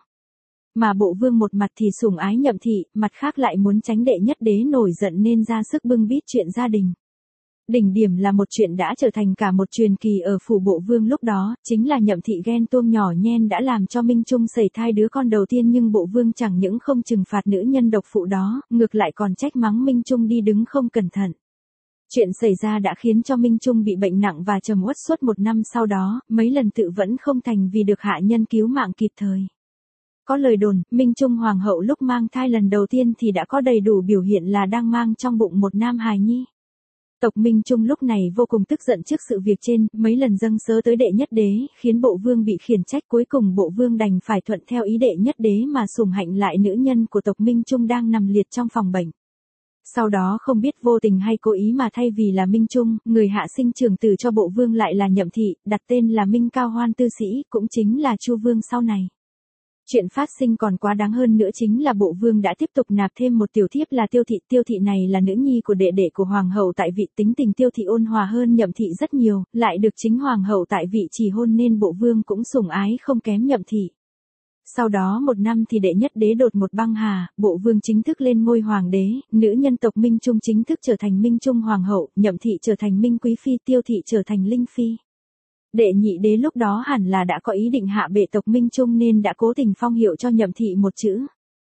Mà bộ vương một mặt thì sủng ái Nhậm thị, mặt khác lại muốn tránh đệ nhất đế nổi giận nên ra sức bưng bít chuyện gia đình. Đỉnh điểm là một chuyện đã trở thành cả một truyền kỳ ở phủ bộ vương lúc đó, chính là Nhậm thị ghen tuông nhỏ nhen đã làm cho Minh Trung sẩy thai đứa con đầu tiên, nhưng bộ vương chẳng những không trừng phạt nữ nhân độc phụ đó, ngược lại còn trách mắng Minh Trung đi đứng không cẩn thận. Chuyện xảy ra đã khiến cho Minh Trung bị bệnh nặng và trầm uất suốt một năm sau đó, mấy lần tự vẫn không thành vì được hạ nhân cứu mạng kịp thời. Có lời đồn, Minh Trung Hoàng hậu lúc mang thai lần đầu tiên thì đã có đầy đủ biểu hiện là đang mang trong bụng một nam hài nhi. Tộc Minh Trung lúc này vô cùng tức giận trước sự việc trên, mấy lần dâng sớ tới đệ nhất đế, khiến bộ vương bị khiển trách, cuối cùng bộ vương đành phải thuận theo ý đệ nhất đế mà sủng hạnh lại nữ nhân của tộc Minh Trung đang nằm liệt trong phòng bệnh. Sau đó không biết vô tình hay cố ý mà thay vì là Minh Trung, người hạ sinh trưởng tử cho bộ vương lại là Nhậm thị, đặt tên là Minh Cao Hoan Tư Sĩ, cũng chính là Chu Vương sau này. Chuyện phát sinh còn quá đáng hơn nữa chính là bộ vương đã tiếp tục nạp thêm một tiểu thiếp là Tiêu thị. Tiêu thị này là nữ nhi của đệ đệ của hoàng hậu tại vị, tính tình Tiêu thị ôn hòa hơn Nhậm thị rất nhiều, lại được chính hoàng hậu tại vị chỉ hôn nên bộ vương cũng sủng ái không kém Nhậm thị. Sau đó một năm thì đệ nhất đế đột một băng hà, bộ vương chính thức lên ngôi hoàng đế, nữ nhân tộc Minh Trung chính thức trở thành Minh Trung Hoàng hậu, Nhậm thị trở thành Minh Quý Phi, Tiêu thị trở thành Linh Phi. Đệ nhị đế lúc đó hẳn là đã có ý định hạ bệ tộc Minh Trung nên đã cố tình phong hiệu cho Nhậm thị một chữ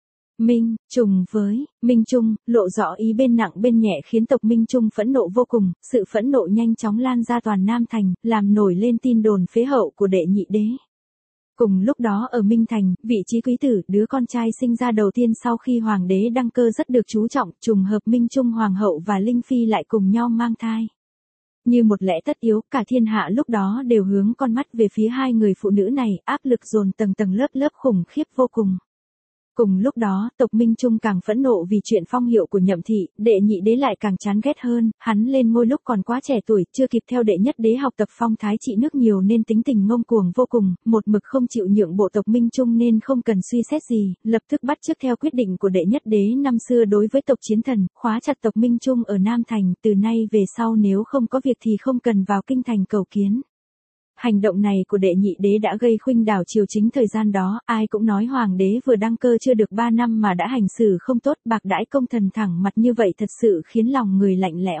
Minh, trùng với Minh Trung, lộ rõ ý bên nặng bên nhẹ khiến tộc Minh Trung phẫn nộ vô cùng, sự phẫn nộ nhanh chóng lan ra toàn Nam Thành, làm nổi lên tin đồn phế hậu của đệ nhị đế. Cùng lúc đó ở Minh Thành, vị trí quý tử, đứa con trai sinh ra đầu tiên sau khi hoàng đế đăng cơ rất được chú trọng, trùng hợp Minh Trung Hoàng hậu và Linh Phi lại cùng nhau mang thai. Như một lẽ tất yếu, cả thiên hạ lúc đó đều hướng con mắt về phía hai người phụ nữ này, áp lực dồn tầng tầng lớp lớp khủng khiếp vô cùng. Cùng lúc đó, tộc Minh Trung càng phẫn nộ vì chuyện phong hiệu của Nhậm thị, đệ nhị đế lại càng chán ghét hơn, hắn lên ngôi lúc còn quá trẻ tuổi, chưa kịp theo đệ nhất đế học tập phong thái trị nước nhiều nên tính tình ngông cuồng vô cùng, một mực không chịu nhượng bộ tộc Minh Trung nên không cần suy xét gì, lập tức bắt chước theo quyết định của đệ nhất đế năm xưa đối với tộc Chiến Thần, khóa chặt tộc Minh Trung ở Nam Thành, từ nay về sau nếu không có việc thì không cần vào kinh thành cầu kiến. Hành động này của đệ nhị đế đã gây khuynh đảo triều chính thời gian đó, ai cũng nói hoàng đế vừa đăng cơ chưa được ba năm mà đã hành xử không tốt, bạc đãi công thần thẳng mặt như vậy thật sự khiến lòng người lạnh lẽo.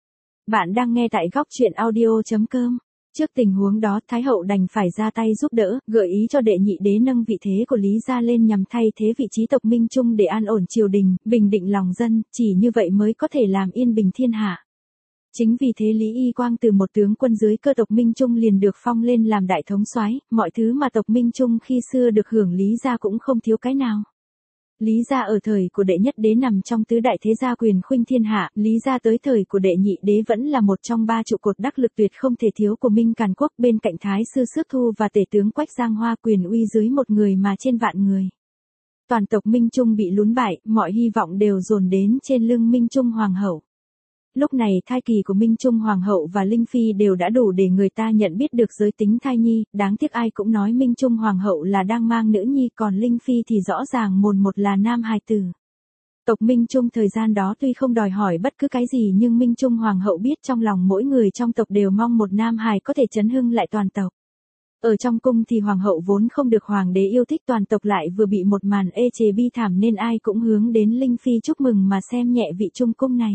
Bạn đang nghe tại góc truyện audio chấm com. Trước tình huống đó, Thái hậu đành phải ra tay giúp đỡ, gợi ý cho đệ nhị đế nâng vị thế của Lý gia lên nhằm thay thế vị trí tộc Minh Trung để an ổn triều đình, bình định lòng dân, chỉ như vậy mới có thể làm yên bình thiên hạ. Chính vì thế Lý Y Quang từ một tướng quân dưới cơ tộc Minh Trung liền được phong lên làm đại thống soái, mọi thứ mà tộc Minh Trung khi xưa được hưởng Lý gia cũng không thiếu cái nào. Lý gia ở thời của đệ nhất đế nằm trong tứ đại thế gia quyền khuynh thiên hạ, Lý gia tới thời của đệ nhị đế vẫn là một trong ba trụ cột đắc lực tuyệt không thể thiếu của Minh Càn Quốc, bên cạnh Thái sư Xước Thu và tể tướng Quách Giang Hoa, quyền uy dưới một người mà trên vạn người. Toàn tộc Minh Trung bị lún bại, mọi hy vọng đều dồn đến trên lưng Minh Trung hoàng hậu. Lúc này thai kỳ của Minh Trung hoàng hậu và Linh Phi đều đã đủ để người ta nhận biết được giới tính thai nhi, đáng tiếc ai cũng nói Minh Trung hoàng hậu là đang mang nữ nhi, còn Linh Phi thì rõ ràng mồn một là nam hài tử. Tộc Minh Trung thời gian đó tuy không đòi hỏi bất cứ cái gì nhưng Minh Trung hoàng hậu biết trong lòng mỗi người trong tộc đều mong một nam hài có thể chấn hưng lại toàn tộc. Ở trong cung thì hoàng hậu vốn không được hoàng đế yêu thích, toàn tộc lại vừa bị một màn ê chề bi thảm nên ai cũng hướng đến Linh Phi chúc mừng mà xem nhẹ vị trung cung này.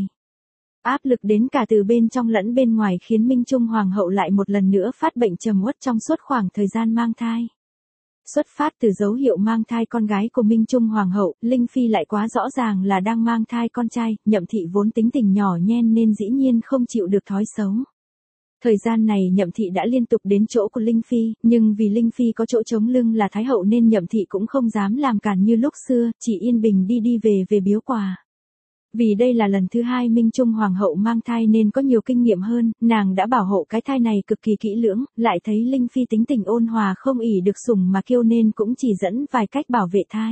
Áp lực đến cả từ bên trong lẫn bên ngoài khiến Minh Trung hoàng hậu lại một lần nữa phát bệnh trầm uất trong suốt khoảng thời gian mang thai. Xuất phát từ dấu hiệu mang thai con gái của Minh Trung hoàng hậu, Linh Phi lại quá rõ ràng là đang mang thai con trai, Nhậm thị vốn tính tình nhỏ nhen nên dĩ nhiên không chịu được thói xấu. Thời gian này Nhậm thị đã liên tục đến chỗ của Linh Phi, nhưng vì Linh Phi có chỗ chống lưng là Thái hậu nên Nhậm thị cũng không dám làm cản như lúc xưa, chỉ yên bình đi đi về về biếu quà. Vì đây là lần thứ hai Minh Trung hoàng hậu mang thai nên có nhiều kinh nghiệm hơn, nàng đã bảo hộ cái thai này cực kỳ kỹ lưỡng, lại thấy Linh Phi tính tình ôn hòa không ỷ được sủng mà kiêu nên cũng chỉ dẫn vài cách bảo vệ thai.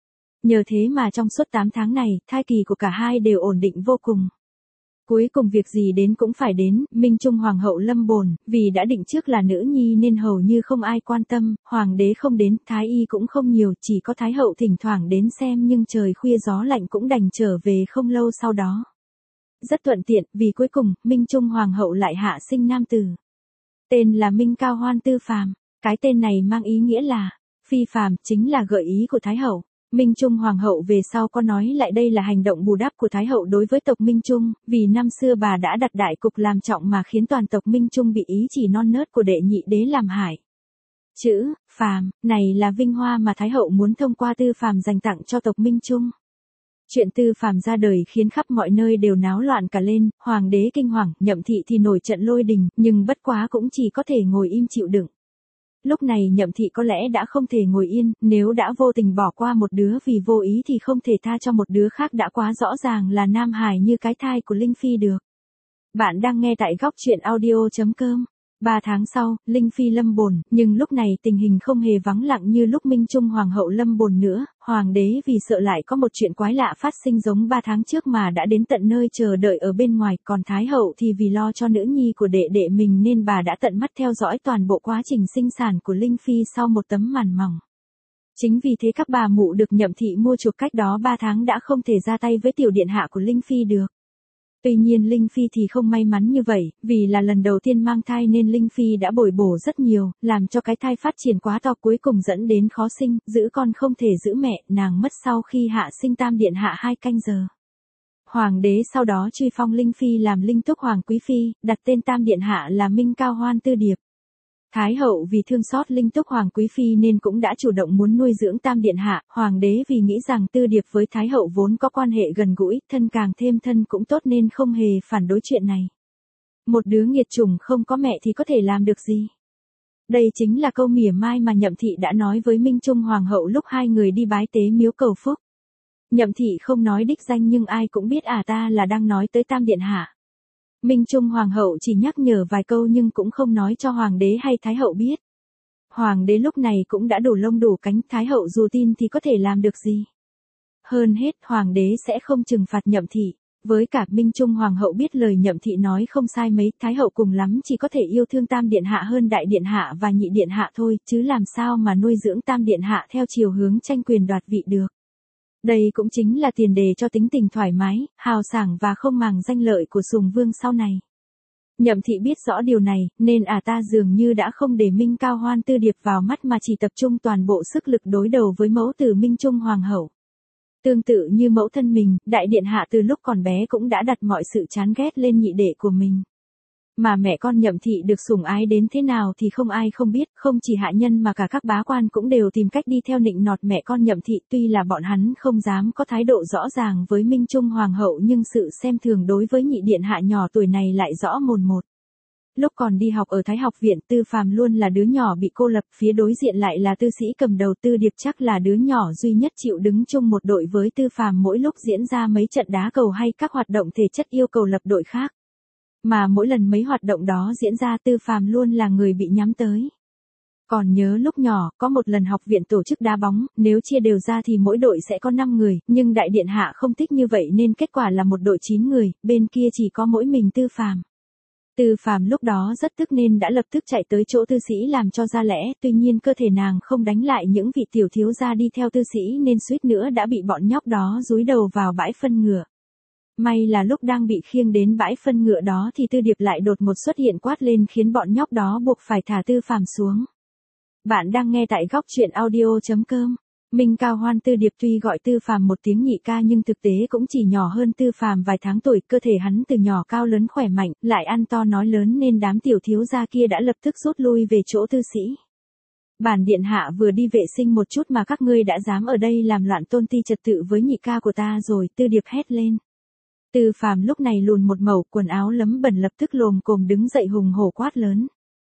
Nhờ thế mà trong suốt tám tháng này, thai kỳ của cả hai đều ổn định vô cùng. Cuối cùng việc gì đến cũng phải đến, Minh Trung hoàng hậu lâm bồn, vì đã định trước là nữ nhi nên hầu như không ai quan tâm, hoàng đế không đến, thái y cũng không nhiều, chỉ có thái hậu thỉnh thoảng đến xem nhưng trời khuya gió lạnh cũng đành trở về không lâu sau đó. Rất thuận tiện, vì cuối cùng, Minh Trung hoàng hậu lại hạ sinh nam tử. Tên là Minh Cao Hoan Tư Phàm, cái tên này mang ý nghĩa là, phi phàm, chính là gợi ý của thái hậu. Minh Trung hoàng hậu về sau có nói lại đây là hành động bù đắp của Thái hậu đối với tộc Minh Trung, vì năm xưa bà đã đặt đại cục làm trọng mà khiến toàn tộc Minh Trung bị ý chỉ non nớt của đệ nhị đế làm hại. Chữ phàm này là vinh hoa mà Thái hậu muốn thông qua Tư Phàm dành tặng cho tộc Minh Trung. Chuyện Tư Phàm ra đời khiến khắp mọi nơi đều náo loạn cả lên, hoàng đế kinh hoàng, Nhậm thị thì nổi trận lôi đình, nhưng bất quá cũng chỉ có thể ngồi im chịu đựng. Lúc này Nhậm thị có lẽ đã không thể ngồi yên, nếu đã vô tình bỏ qua một đứa vì vô ý thì không thể tha cho một đứa khác đã quá rõ ràng là nam hài như cái thai của Linh Phi được. Bạn đang nghe tại góc truyện audio chấm com. Ba tháng sau, Linh Phi lâm bồn, nhưng lúc này tình hình không hề vắng lặng như lúc Minh Trung hoàng hậu lâm bồn nữa, hoàng đế vì sợ lại có một chuyện quái lạ phát sinh giống ba tháng trước mà đã đến tận nơi chờ đợi ở bên ngoài, còn Thái hậu thì vì lo cho nữ nhi của đệ đệ mình nên bà đã tận mắt theo dõi toàn bộ quá trình sinh sản của Linh Phi sau một tấm màn mỏng. Chính vì thế các bà mụ được Nhậm thị mua chuộc cách đó ba tháng đã không thể ra tay với tiểu điện hạ của Linh Phi được. Tuy nhiên Linh Phi thì không may mắn như vậy, vì là lần đầu tiên mang thai nên Linh Phi đã bồi bổ rất nhiều, làm cho cái thai phát triển quá to cuối cùng dẫn đến khó sinh, giữ con không thể giữ mẹ, nàng mất sau khi hạ sinh tam điện hạ hai canh giờ. Hoàng đế sau đó truy phong Linh Phi làm Linh Túc Hoàng Quý Phi, đặt tên tam điện hạ là Minh Cao Hoan Tư Điệp. Thái hậu vì thương xót Linh Túc Hoàng Quý Phi nên cũng đã chủ động muốn nuôi dưỡng tam điện hạ, hoàng đế vì nghĩ rằng Tư Điệp với Thái hậu vốn có quan hệ gần gũi, thân càng thêm thân cũng tốt nên không hề phản đối chuyện này. Một đứa nghiệt chủng không có mẹ thì có thể làm được gì? Đây chính là câu mỉa mai mà Nhậm thị đã nói với Minh Trung hoàng hậu lúc hai người đi bái tế miếu cầu phúc. Nhậm thị không nói đích danh nhưng ai cũng biết à ta là đang nói tới tam điện hạ. Minh Trung hoàng hậu chỉ nhắc nhở vài câu nhưng cũng không nói cho hoàng đế hay thái hậu biết. Hoàng đế lúc này cũng đã đủ lông đủ cánh, Thái hậu dù tin thì có thể làm được gì. Hơn hết, Hoàng đế sẽ không trừng phạt Nhậm thị. Với cả Minh Trung Hoàng hậu biết lời Nhậm thị nói không sai mấy, Thái hậu cùng lắm chỉ có thể yêu thương Tam Điện Hạ hơn Đại Điện Hạ và Nhị Điện Hạ thôi, chứ làm sao mà nuôi dưỡng Tam Điện Hạ theo chiều hướng tranh quyền đoạt vị được. Đây cũng chính là tiền đề cho tính tình thoải mái, hào sảng và không màng danh lợi của Sùng Vương sau này. Nhậm thị biết rõ điều này, nên ả ta dường như đã không để Minh Cao Hoan Tư Điệp vào mắt mà chỉ tập trung toàn bộ sức lực đối đầu với mẫu tử Minh Trung Hoàng hậu. Tương tự như mẫu thân mình, Đại Điện Hạ từ lúc còn bé cũng đã đặt mọi sự chán ghét lên nhị đệ của mình. Mà mẹ con Nhậm thị được sủng ái đến thế nào thì không ai không biết, không chỉ hạ nhân mà cả các bá quan cũng đều tìm cách đi theo nịnh nọt mẹ con Nhậm thị, tuy là bọn hắn không dám có thái độ rõ ràng với Minh Trung Hoàng hậu nhưng sự xem thường đối với nhị điện hạ nhỏ tuổi này lại rõ mồn một. Lúc còn đi học ở Thái học viện, Tư Phàm luôn là đứa nhỏ bị cô lập, phía đối diện lại là Tư Sĩ cầm đầu. Tư Điệp chắc là đứa nhỏ duy nhất chịu đứng chung một đội với Tư Phàm mỗi lúc diễn ra mấy trận đá cầu hay các hoạt động thể chất yêu cầu lập đội khác. Mà mỗi lần mấy hoạt động đó diễn ra, Tư Phàm luôn là người bị nhắm tới. Còn nhớ lúc nhỏ, có một lần học viện tổ chức đá bóng, nếu chia đều ra thì mỗi đội sẽ có năm người, nhưng Đại Điện Hạ không thích như vậy nên kết quả là một đội chín người, bên kia chỉ có mỗi mình Tư Phàm. Tư Phàm lúc đó rất tức nên đã lập tức chạy tới chỗ Tư Sĩ làm cho ra lẽ, tuy nhiên cơ thể nàng không đánh lại những vị tiểu thiếu gia đi theo Tư Sĩ nên suýt nữa đã bị bọn nhóc đó dúi đầu vào bãi phân ngựa. May là lúc đang bị khiêng đến bãi phân ngựa đó thì Tư Điệp lại đột ngột xuất hiện quát lên khiến bọn nhóc đó buộc phải thả Tư Phàm xuống. Bạn đang nghe tại góc truyện audio chấm com. Minh Cao Hoan Tư Điệp tuy gọi Tư Phàm một tiếng nhị ca nhưng thực tế cũng chỉ nhỏ hơn Tư Phàm vài tháng tuổi, cơ thể hắn từ nhỏ cao lớn khỏe mạnh, lại ăn to nói lớn nên đám tiểu thiếu gia kia đã lập tức rút lui về chỗ Tư Sĩ. Bản điện hạ vừa đi vệ sinh một chút mà các ngươi đã dám ở đây làm loạn tôn ti trật tự với nhị ca của ta rồi, Tư Điệp hét lên. Tư Phàm lúc này lùn một mẩu, quần áo lấm bẩn lập tức lồm cồm đứng dậy hùng hổ quát lớn.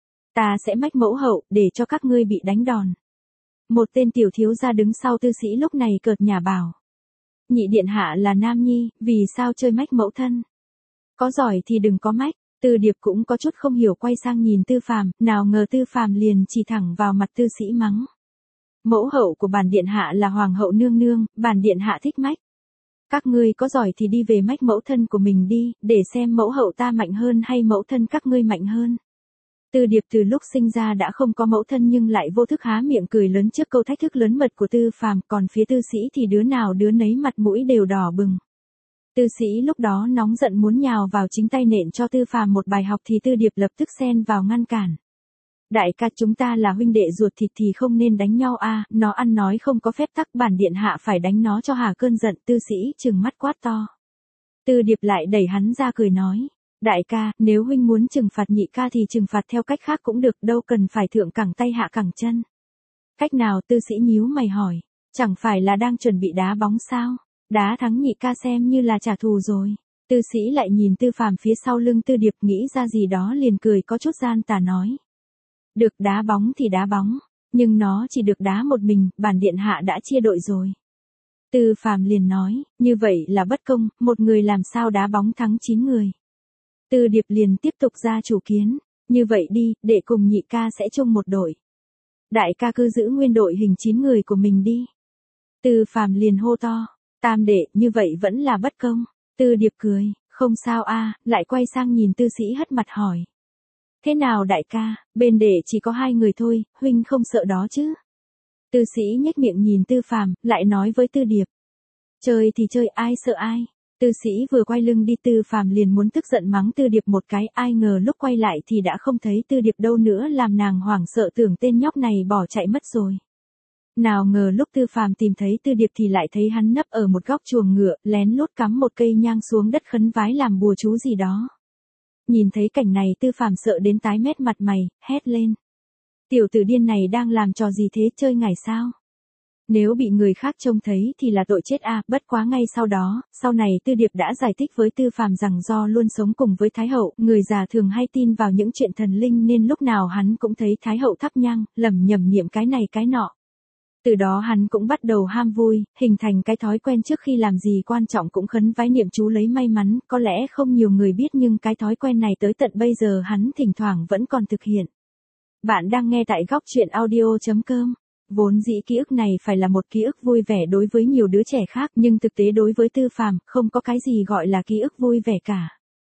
Ta sẽ mách mẫu hậu, để cho các ngươi bị đánh đòn. Một tên tiểu thiếu gia đứng sau Tư Sĩ lúc này cợt nhả bảo. Nhị điện hạ là nam nhi, vì sao chơi mách mẫu thân? Có giỏi thì đừng có mách. Tư Điệp cũng có chút không hiểu quay sang nhìn Tư Phàm, nào ngờ Tư Phàm liền chỉ thẳng vào mặt Tư Sĩ mắng. Mẫu hậu của bản điện hạ là hoàng hậu nương nương, bản điện hạ thích mách. Các ngươi có giỏi thì đi về mách mẫu thân của mình đi, để xem mẫu hậu ta mạnh hơn hay mẫu thân các ngươi mạnh hơn. Tư Điệp từ lúc sinh ra đã không có mẫu thân nhưng lại vô thức há miệng cười lớn trước câu thách thức lớn mật của Tư Phàm, còn phía Tư Sĩ thì đứa nào đứa nấy mặt mũi đều đỏ bừng. Tư Sĩ lúc đó nóng giận muốn nhào vào chính tay nện cho Tư Phàm một bài học thì Tư Điệp lập tức xen vào ngăn cản. Đại ca, chúng ta là huynh đệ ruột thịt thì không nên đánh nhau a, à, nó ăn nói không có phép tắc, bản điện hạ phải đánh nó cho hà cơn giận. Tư Sĩ trừng mắt quát to. Tư Điệp lại đẩy hắn ra cười nói. Đại ca, nếu huynh muốn trừng phạt nhị ca thì trừng phạt theo cách khác cũng được, đâu cần phải thượng cẳng tay hạ cẳng chân. Cách nào? Tư Sĩ nhíu mày hỏi. Chẳng phải là đang chuẩn bị đá bóng sao? Đá thắng nhị ca xem như là trả thù rồi. Tư Sĩ lại nhìn Tư Phàm phía sau lưng Tư Điệp, nghĩ ra gì đó liền cười có chút gian tà nói. Được, đá bóng thì đá bóng, nhưng nó chỉ được đá một mình, bản điện hạ đã chia đội rồi. Tư Phàm liền nói, như vậy là bất công, một người làm sao đá bóng thắng chín người. Tư Điệp liền tiếp tục ra chủ kiến, như vậy đi, để cùng nhị ca sẽ chung một đội. Đại ca cứ giữ nguyên đội hình chín người của mình đi. Tư Phàm liền hô to, tam đệ, như vậy vẫn là bất công. Tư Điệp cười, không sao a, lại quay sang nhìn Tư Sĩ hất mặt hỏi. Thế nào đại ca, bên đệ chỉ có hai người thôi, huynh không sợ đó chứ? Tư Sĩ nhếch miệng nhìn Tư Phàm, lại nói với Tư Điệp. Chơi thì chơi, ai sợ ai? Tư Sĩ vừa quay lưng đi, Tư Phàm liền muốn tức giận mắng Tư Điệp một cái, ai ngờ lúc quay lại thì đã không thấy Tư Điệp đâu nữa, làm nàng hoảng sợ tưởng tên nhóc này bỏ chạy mất rồi. Nào ngờ lúc Tư Phàm tìm thấy Tư Điệp thì lại thấy hắn nấp ở một góc chuồng ngựa, lén lút cắm một cây nhang xuống đất khấn vái làm bùa chú gì đó. Nhìn thấy cảnh này Tư Phàm sợ đến tái mét mặt mày, hét lên. Tiểu tử điên này đang làm trò gì thế, chơi ngải sao? Nếu bị người khác trông thấy thì là tội chết a, à, bất quá ngay sau đó, sau này Tư Điệp đã giải thích với Tư Phàm rằng do luôn sống cùng với Thái hậu, người già thường hay tin vào những chuyện thần linh nên lúc nào hắn cũng thấy Thái hậu thắp nhang, lẩm nhẩm niệm cái này cái nọ. Từ đó hắn cũng bắt đầu ham vui, hình thành cái thói quen trước khi làm gì quan trọng cũng khấn vái niệm chú lấy may mắn, có lẽ không nhiều người biết nhưng cái thói quen này tới tận bây giờ hắn thỉnh thoảng vẫn còn thực hiện. Bạn đang nghe tại góc truyện audio chấm com. Vốn dĩ ký ức này phải là một ký ức vui vẻ đối với nhiều đứa trẻ khác, nhưng thực tế đối với Tư Phàm, không có cái gì gọi là ký ức vui vẻ cả.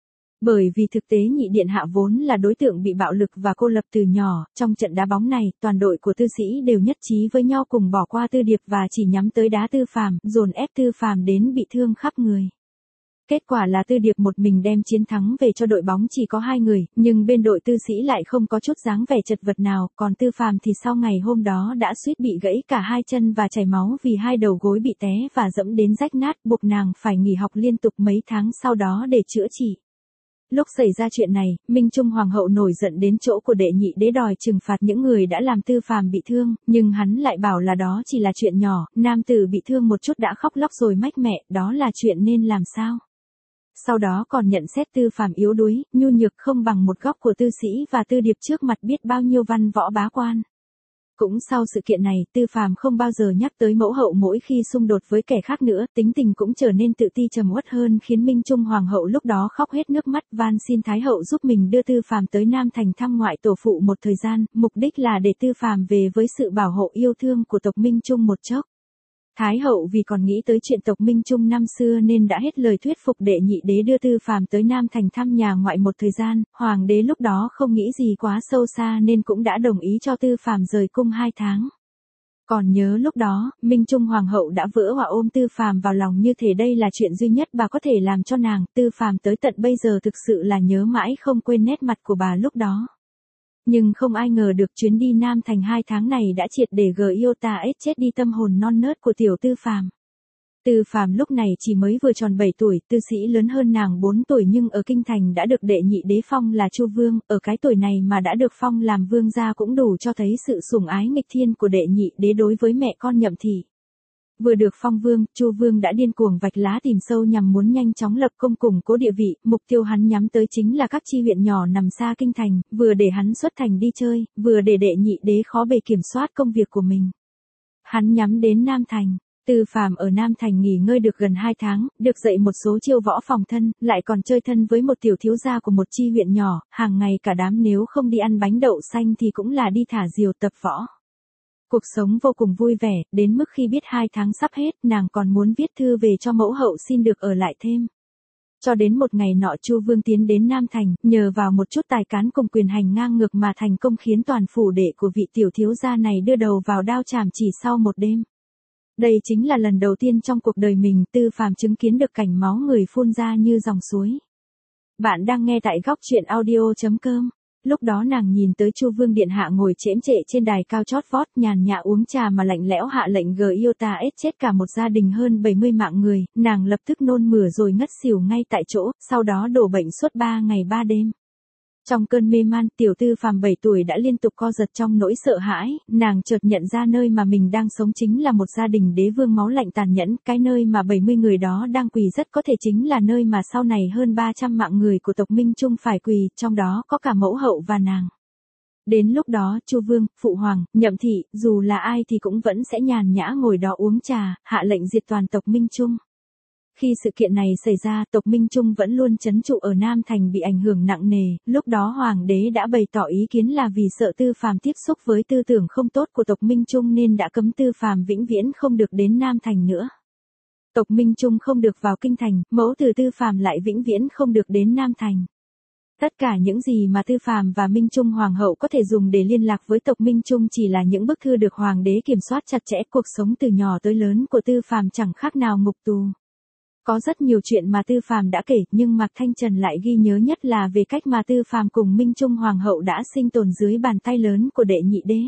Bởi vì thực tế nhị điện hạ vốn là đối tượng bị bạo lực và cô lập từ nhỏ, trong trận đá bóng này, toàn đội của Tư Sĩ đều nhất trí với nhau cùng bỏ qua Tư Điệp và chỉ nhắm tới đá Tư Phàm, dồn ép Tư Phàm đến bị thương khắp người. Kết quả là Tư Điệp một mình đem chiến thắng về cho đội bóng chỉ có hai người, nhưng bên đội Tư Sĩ lại không có chút dáng vẻ chật vật nào, còn Tư Phàm thì sau ngày hôm đó đã suýt bị gãy cả hai chân và chảy máu vì hai đầu gối bị té và dẫm đến rách nát, buộc nàng phải nghỉ học liên tục mấy tháng sau đó để chữa trị. Lúc xảy ra chuyện này, Minh Trung Hoàng hậu nổi giận đến chỗ của đệ nhị đế đòi trừng phạt những người đã làm Tư Phàm bị thương, nhưng hắn lại bảo là đó chỉ là chuyện nhỏ, nam tử bị thương một chút đã khóc lóc rồi mách mẹ, đó là chuyện nên làm sao. Sau đó còn nhận xét Tư Phàm yếu đuối, nhu nhược không bằng một góc của Tư Sĩ và Tư Điệp trước mặt biết bao nhiêu văn võ bá quan. Cũng sau sự kiện này, Tư Phàm không bao giờ nhắc tới mẫu hậu mỗi khi xung đột với kẻ khác nữa, tính tình cũng trở nên tự ti trầm uất hơn khiến Minh Trung Hoàng hậu lúc đó khóc hết nước mắt van xin Thái hậu giúp mình đưa Tư Phàm tới Nam Thành thăm ngoại tổ phụ một thời gian, mục đích là để Tư Phàm về với sự bảo hộ yêu thương của tộc Minh Trung một chốc. Thái hậu vì còn nghĩ tới chuyện tộc Minh Trung năm xưa nên đã hết lời thuyết phục đệ nhị đế đưa Tư Phàm tới Nam Thành thăm nhà ngoại một thời gian, hoàng đế lúc đó không nghĩ gì quá sâu xa nên cũng đã đồng ý cho Tư Phàm rời cung hai tháng. Còn nhớ lúc đó, Minh Trung Hoàng hậu đã vỡ òa ôm Tư Phàm vào lòng như thể đây là chuyện duy nhất bà có thể làm cho nàng, Tư Phàm tới tận bây giờ thực sự là nhớ mãi không quên nét mặt của bà lúc đó. Nhưng không ai ngờ được chuyến đi Nam Thành hai tháng này đã triệt để gờ yêu ta ết chết đi tâm hồn non nớt của tiểu Tư Phàm. Tư Phàm lúc này chỉ mới vừa tròn bảy tuổi, Tư Sĩ lớn hơn nàng bốn tuổi nhưng ở kinh thành đã được đệ nhị đế phong là Chu Vương, ở cái tuổi này mà đã được phong làm vương gia cũng đủ cho thấy sự sủng ái nghịch thiên của đệ nhị đế đối với mẹ con Nhậm Thị. Vừa được phong vương, Chu Vương đã điên cuồng vạch lá tìm sâu nhằm muốn nhanh chóng lập công củng cố địa vị, mục tiêu hắn nhắm tới chính là các chi huyện nhỏ nằm xa kinh thành, vừa để hắn xuất thành đi chơi, vừa để đệ nhị đế khó bề kiểm soát công việc của mình. Hắn nhắm đến Nam Thành. Tư Phàm ở Nam Thành nghỉ ngơi được gần hai tháng, được dạy một số chiêu võ phòng thân, lại còn chơi thân với một tiểu thiếu gia của một chi huyện nhỏ, hàng ngày cả đám nếu không đi ăn bánh đậu xanh thì cũng là đi thả diều tập võ. Cuộc sống vô cùng vui vẻ, đến mức khi biết hai tháng sắp hết, nàng còn muốn viết thư về cho mẫu hậu xin được ở lại thêm. Cho đến một ngày nọ Chu Vương tiến đến Nam Thành, nhờ vào một chút tài cán cùng quyền hành ngang ngược mà thành công khiến toàn phủ đệ của vị tiểu thiếu gia này đưa đầu vào đao chảm chỉ sau một đêm. Đây chính là lần đầu tiên trong cuộc đời mình Tư Phàm chứng kiến được cảnh máu người phun ra như dòng suối. Bạn đang nghe tại góc truyện audio chấm com. Lúc đó nàng nhìn tới Chu Vương điện hạ ngồi chễm chệ trên đài cao chót vót nhàn nhã uống trà mà lạnh lẽo hạ lệnh gờ yêu ta ết chết cả một gia đình hơn bảy mươi mạng người, nàng lập tức nôn mửa rồi ngất xỉu ngay tại chỗ, sau đó đổ bệnh suốt ba ngày ba đêm. Trong cơn mê man, tiểu Tư Phàm bảy tuổi đã liên tục co giật trong nỗi sợ hãi, nàng chợt nhận ra nơi mà mình đang sống chính là một gia đình đế vương máu lạnh tàn nhẫn, cái nơi mà bảy mươi người đó đang quỳ rất có thể chính là nơi mà sau này hơn ba trăm mạng người của tộc Minh Trung phải quỳ, trong đó có cả mẫu hậu và nàng. Đến lúc đó, Chu Vương, Phụ Hoàng, Nhậm Thị, dù là ai thì cũng vẫn sẽ nhàn nhã ngồi đó uống trà, hạ lệnh diệt toàn tộc Minh Trung. Khi sự kiện này xảy ra, tộc Minh Trung vẫn luôn trấn trụ ở Nam Thành bị ảnh hưởng nặng nề, lúc đó Hoàng đế đã bày tỏ ý kiến là vì sợ Tư Phàm tiếp xúc với tư tưởng không tốt của tộc Minh Trung nên đã cấm Tư Phàm vĩnh viễn không được đến Nam Thành nữa. Tộc Minh Trung không được vào kinh thành, mẫu từ Tư Phàm lại vĩnh viễn không được đến Nam Thành. Tất cả những gì mà Tư Phàm và Minh Trung Hoàng hậu có thể dùng để liên lạc với tộc Minh Trung chỉ là những bức thư được Hoàng đế kiểm soát chặt chẽ, cuộc sống từ nhỏ tới lớn của Tư Phàm chẳng khác nào ngục tù. Có rất nhiều chuyện mà Tư Phàm đã kể, nhưng Mạc Thanh Trần lại ghi nhớ nhất là về cách mà Tư Phàm cùng Minh Trung Hoàng hậu đã sinh tồn dưới bàn tay lớn của đệ nhị đế.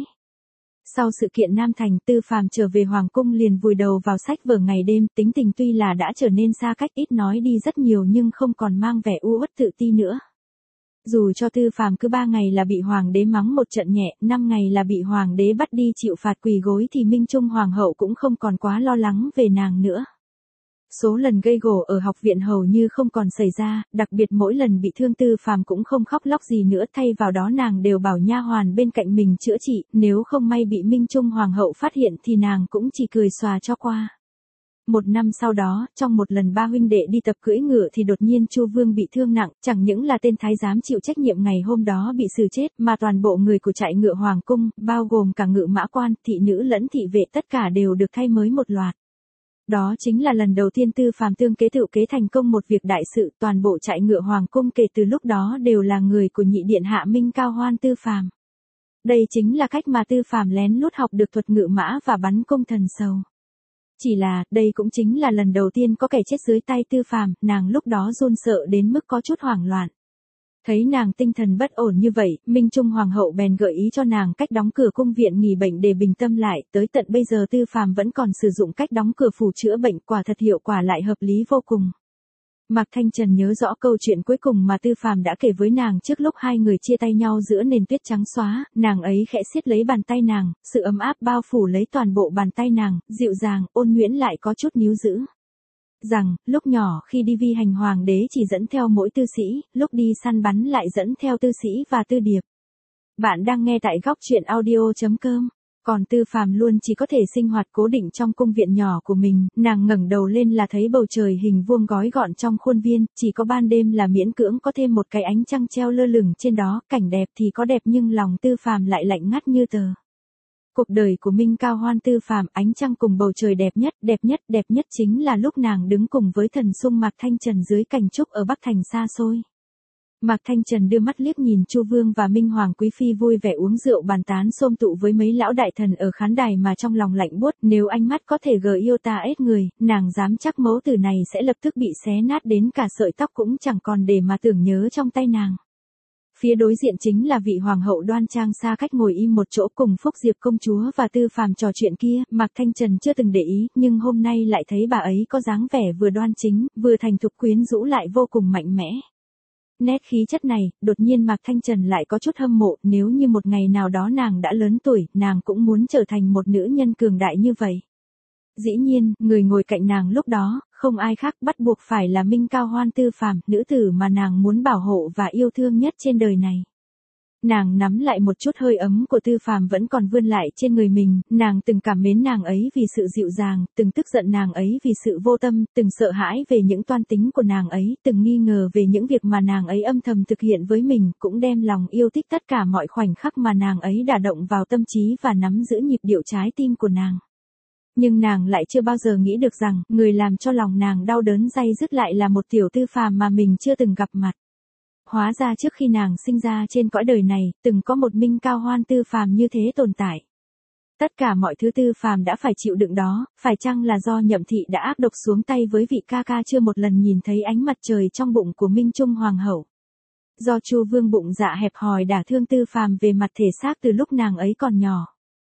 Sau sự kiện Nam Thành, Tư Phàm trở về Hoàng cung liền vùi đầu vào sách vở ngày đêm, tính tình tuy là đã trở nên xa cách ít nói đi rất nhiều nhưng không còn mang vẻ u uất tự ti nữa. Dù cho Tư Phàm cứ ba ngày là bị Hoàng đế mắng một trận nhẹ, năm ngày là bị Hoàng đế bắt đi chịu phạt quỳ gối thì Minh Trung Hoàng hậu cũng không còn quá lo lắng về nàng nữa. Số lần gây gổ ở học viện hầu như không còn xảy ra, đặc biệt mỗi lần bị thương Tư Phàm cũng không khóc lóc gì nữa, thay vào đó nàng đều bảo nha hoàn bên cạnh mình chữa trị, nếu không may bị Minh Trung Hoàng hậu phát hiện thì nàng cũng chỉ cười xòa cho qua. Một năm sau đó, trong một lần ba huynh đệ đi tập cưỡi ngựa thì đột nhiên Chu Vương bị thương nặng, chẳng những là tên thái giám chịu trách nhiệm ngày hôm đó bị xử chết, mà toàn bộ người của trại ngựa hoàng cung, bao gồm cả ngự mã quan, thị nữ lẫn thị vệ tất cả đều được thay mới một loạt. Đó chính là lần đầu tiên Tư Phàm tương kế tựu kế thành công một việc đại sự, toàn bộ trại ngựa hoàng cung kể từ lúc đó đều là người của nhị điện hạ Minh Cao Hoan Tư Phàm. Đây chính là cách mà Tư Phàm lén lút học được thuật ngự mã và bắn cung thần sầu. Chỉ là, đây cũng chính là lần đầu tiên có kẻ chết dưới tay Tư Phàm, nàng lúc đó run sợ đến mức có chút hoảng loạn. Thấy nàng tinh thần bất ổn như vậy, Minh Trung Hoàng hậu bèn gợi ý cho nàng cách đóng cửa cung viện nghỉ bệnh để bình tâm lại, tới tận bây giờ Tư Phàm vẫn còn sử dụng cách đóng cửa phủ chữa bệnh, quả thật hiệu quả lại hợp lý vô cùng. Mạc Thanh Trần nhớ rõ câu chuyện cuối cùng mà Tư Phàm đã kể với nàng trước lúc hai người chia tay nhau giữa nền tuyết trắng xóa, nàng ấy khẽ siết lấy bàn tay nàng, sự ấm áp bao phủ lấy toàn bộ bàn tay nàng, dịu dàng, ôn nhuyễn lại có chút níu giữ. Rằng, lúc nhỏ khi đi vi hành hoàng đế chỉ dẫn theo mỗi tư sĩ, lúc đi săn bắn lại dẫn theo tư sĩ và tư điệp. Bạn đang nghe tại góc truyện audio chấm com. Còn Tư Phàm luôn chỉ có thể sinh hoạt cố định trong cung viện nhỏ của mình, nàng ngẩng đầu lên là thấy bầu trời hình vuông gói gọn trong khuôn viên, chỉ có ban đêm là miễn cưỡng có thêm một cái ánh trăng treo lơ lửng trên đó, cảnh đẹp thì có đẹp nhưng lòng Tư Phàm lại lạnh ngắt như tờ. Cuộc đời của Minh Cao Hoan Tư Phàm, ánh trăng cùng bầu trời đẹp nhất, đẹp nhất, đẹp nhất chính là lúc nàng đứng cùng với thần sung Mạc Thanh Trần dưới cành trúc ở Bắc Thành xa xôi. Mạc Thanh Trần đưa mắt liếc nhìn Chu Vương và Minh Hoàng quý phi vui vẻ uống rượu bàn tán xôm tụ với mấy lão đại thần ở khán đài mà trong lòng lạnh buốt, nếu ánh mắt có thể gờ yêu ta ết người, nàng dám chắc mẫu tử này sẽ lập tức bị xé nát đến cả sợi tóc cũng chẳng còn để mà tưởng nhớ trong tay nàng. Phía đối diện chính là vị hoàng hậu đoan trang xa cách ngồi im một chỗ cùng Phúc Diệp công chúa và Tư Phàm trò chuyện kia, Mạc Thanh Trần chưa từng để ý, nhưng hôm nay lại thấy bà ấy có dáng vẻ vừa đoan chính, vừa thành thục quyến rũ lại vô cùng mạnh mẽ. Nét khí chất này, đột nhiên Mạc Thanh Trần lại có chút hâm mộ, nếu như một ngày nào đó nàng đã lớn tuổi, nàng cũng muốn trở thành một nữ nhân cường đại như vậy. Dĩ nhiên, người ngồi cạnh nàng lúc đó, không ai khác bắt buộc phải là Minh Cao Hoan Tư Phàm, nữ tử mà nàng muốn bảo hộ và yêu thương nhất trên đời này. Nàng nắm lại một chút hơi ấm của Tư Phàm vẫn còn vươn lại trên người mình, nàng từng cảm mến nàng ấy vì sự dịu dàng, từng tức giận nàng ấy vì sự vô tâm, từng sợ hãi về những toan tính của nàng ấy, từng nghi ngờ về những việc mà nàng ấy âm thầm thực hiện với mình, cũng đem lòng yêu thích tất cả mọi khoảnh khắc mà nàng ấy đả động vào tâm trí và nắm giữ nhịp điệu trái tim của nàng. Nhưng nàng lại chưa bao giờ nghĩ được rằng, người làm cho lòng nàng đau đớn day dứt lại là một tiểu Tư Phàm mà mình chưa từng gặp mặt. Hóa ra trước khi nàng sinh ra trên cõi đời này, từng có một Minh Cao Hoan Tư Phàm như thế tồn tại. Tất cả mọi thứ Tư Phàm đã phải chịu đựng đó, phải chăng là do Nhậm Thị đã ác độc xuống tay với vị ca ca chưa một lần nhìn thấy ánh mặt trời trong bụng của Minh Trung Hoàng hậu? Do Chu Vương bụng dạ hẹp hòi đả thương Tư Phàm về mặt thể xác từ lúc nàng ấy còn nhỏ?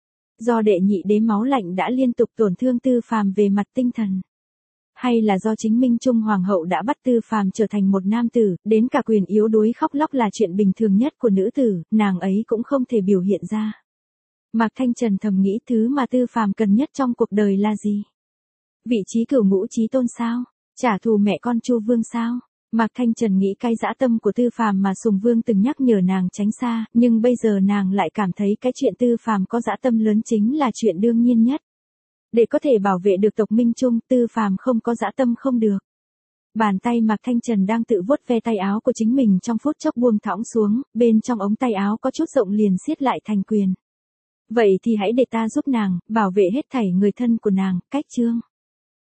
Do đệ nhị đế máu lạnh đã liên tục tổn thương Tư Phàm về mặt tinh thần? Hay là do chính Minh Trung Hoàng hậu đã bắt Tư Phàm trở thành một nam tử, đến cả quyền yếu đuối khóc lóc là chuyện bình thường nhất của nữ tử, nàng ấy cũng không thể biểu hiện ra. Mạc Thanh Trần thầm nghĩ thứ mà Tư Phàm cần nhất trong cuộc đời là gì? Vị trí cửu ngũ chí tôn sao? Trả thù mẹ con Chu Vương sao? Mạc Thanh Trần nghĩ cái dã tâm của Tư Phàm mà Sùng Vương từng nhắc nhở nàng tránh xa, nhưng bây giờ nàng lại cảm thấy cái chuyện Tư Phàm có dã tâm lớn chính là chuyện đương nhiên nhất. Để có thể bảo vệ được tộc Minh Trung, Tư Phàm không có dã tâm không được. Bàn tay Mạc Thanh Trần đang tự vuốt ve tay áo của chính mình trong phút chốc buông thõng xuống, bên trong ống tay áo có chút rộng liền siết lại thành quyền. Vậy thì hãy để ta giúp nàng, bảo vệ hết thảy người thân của nàng, cách chương.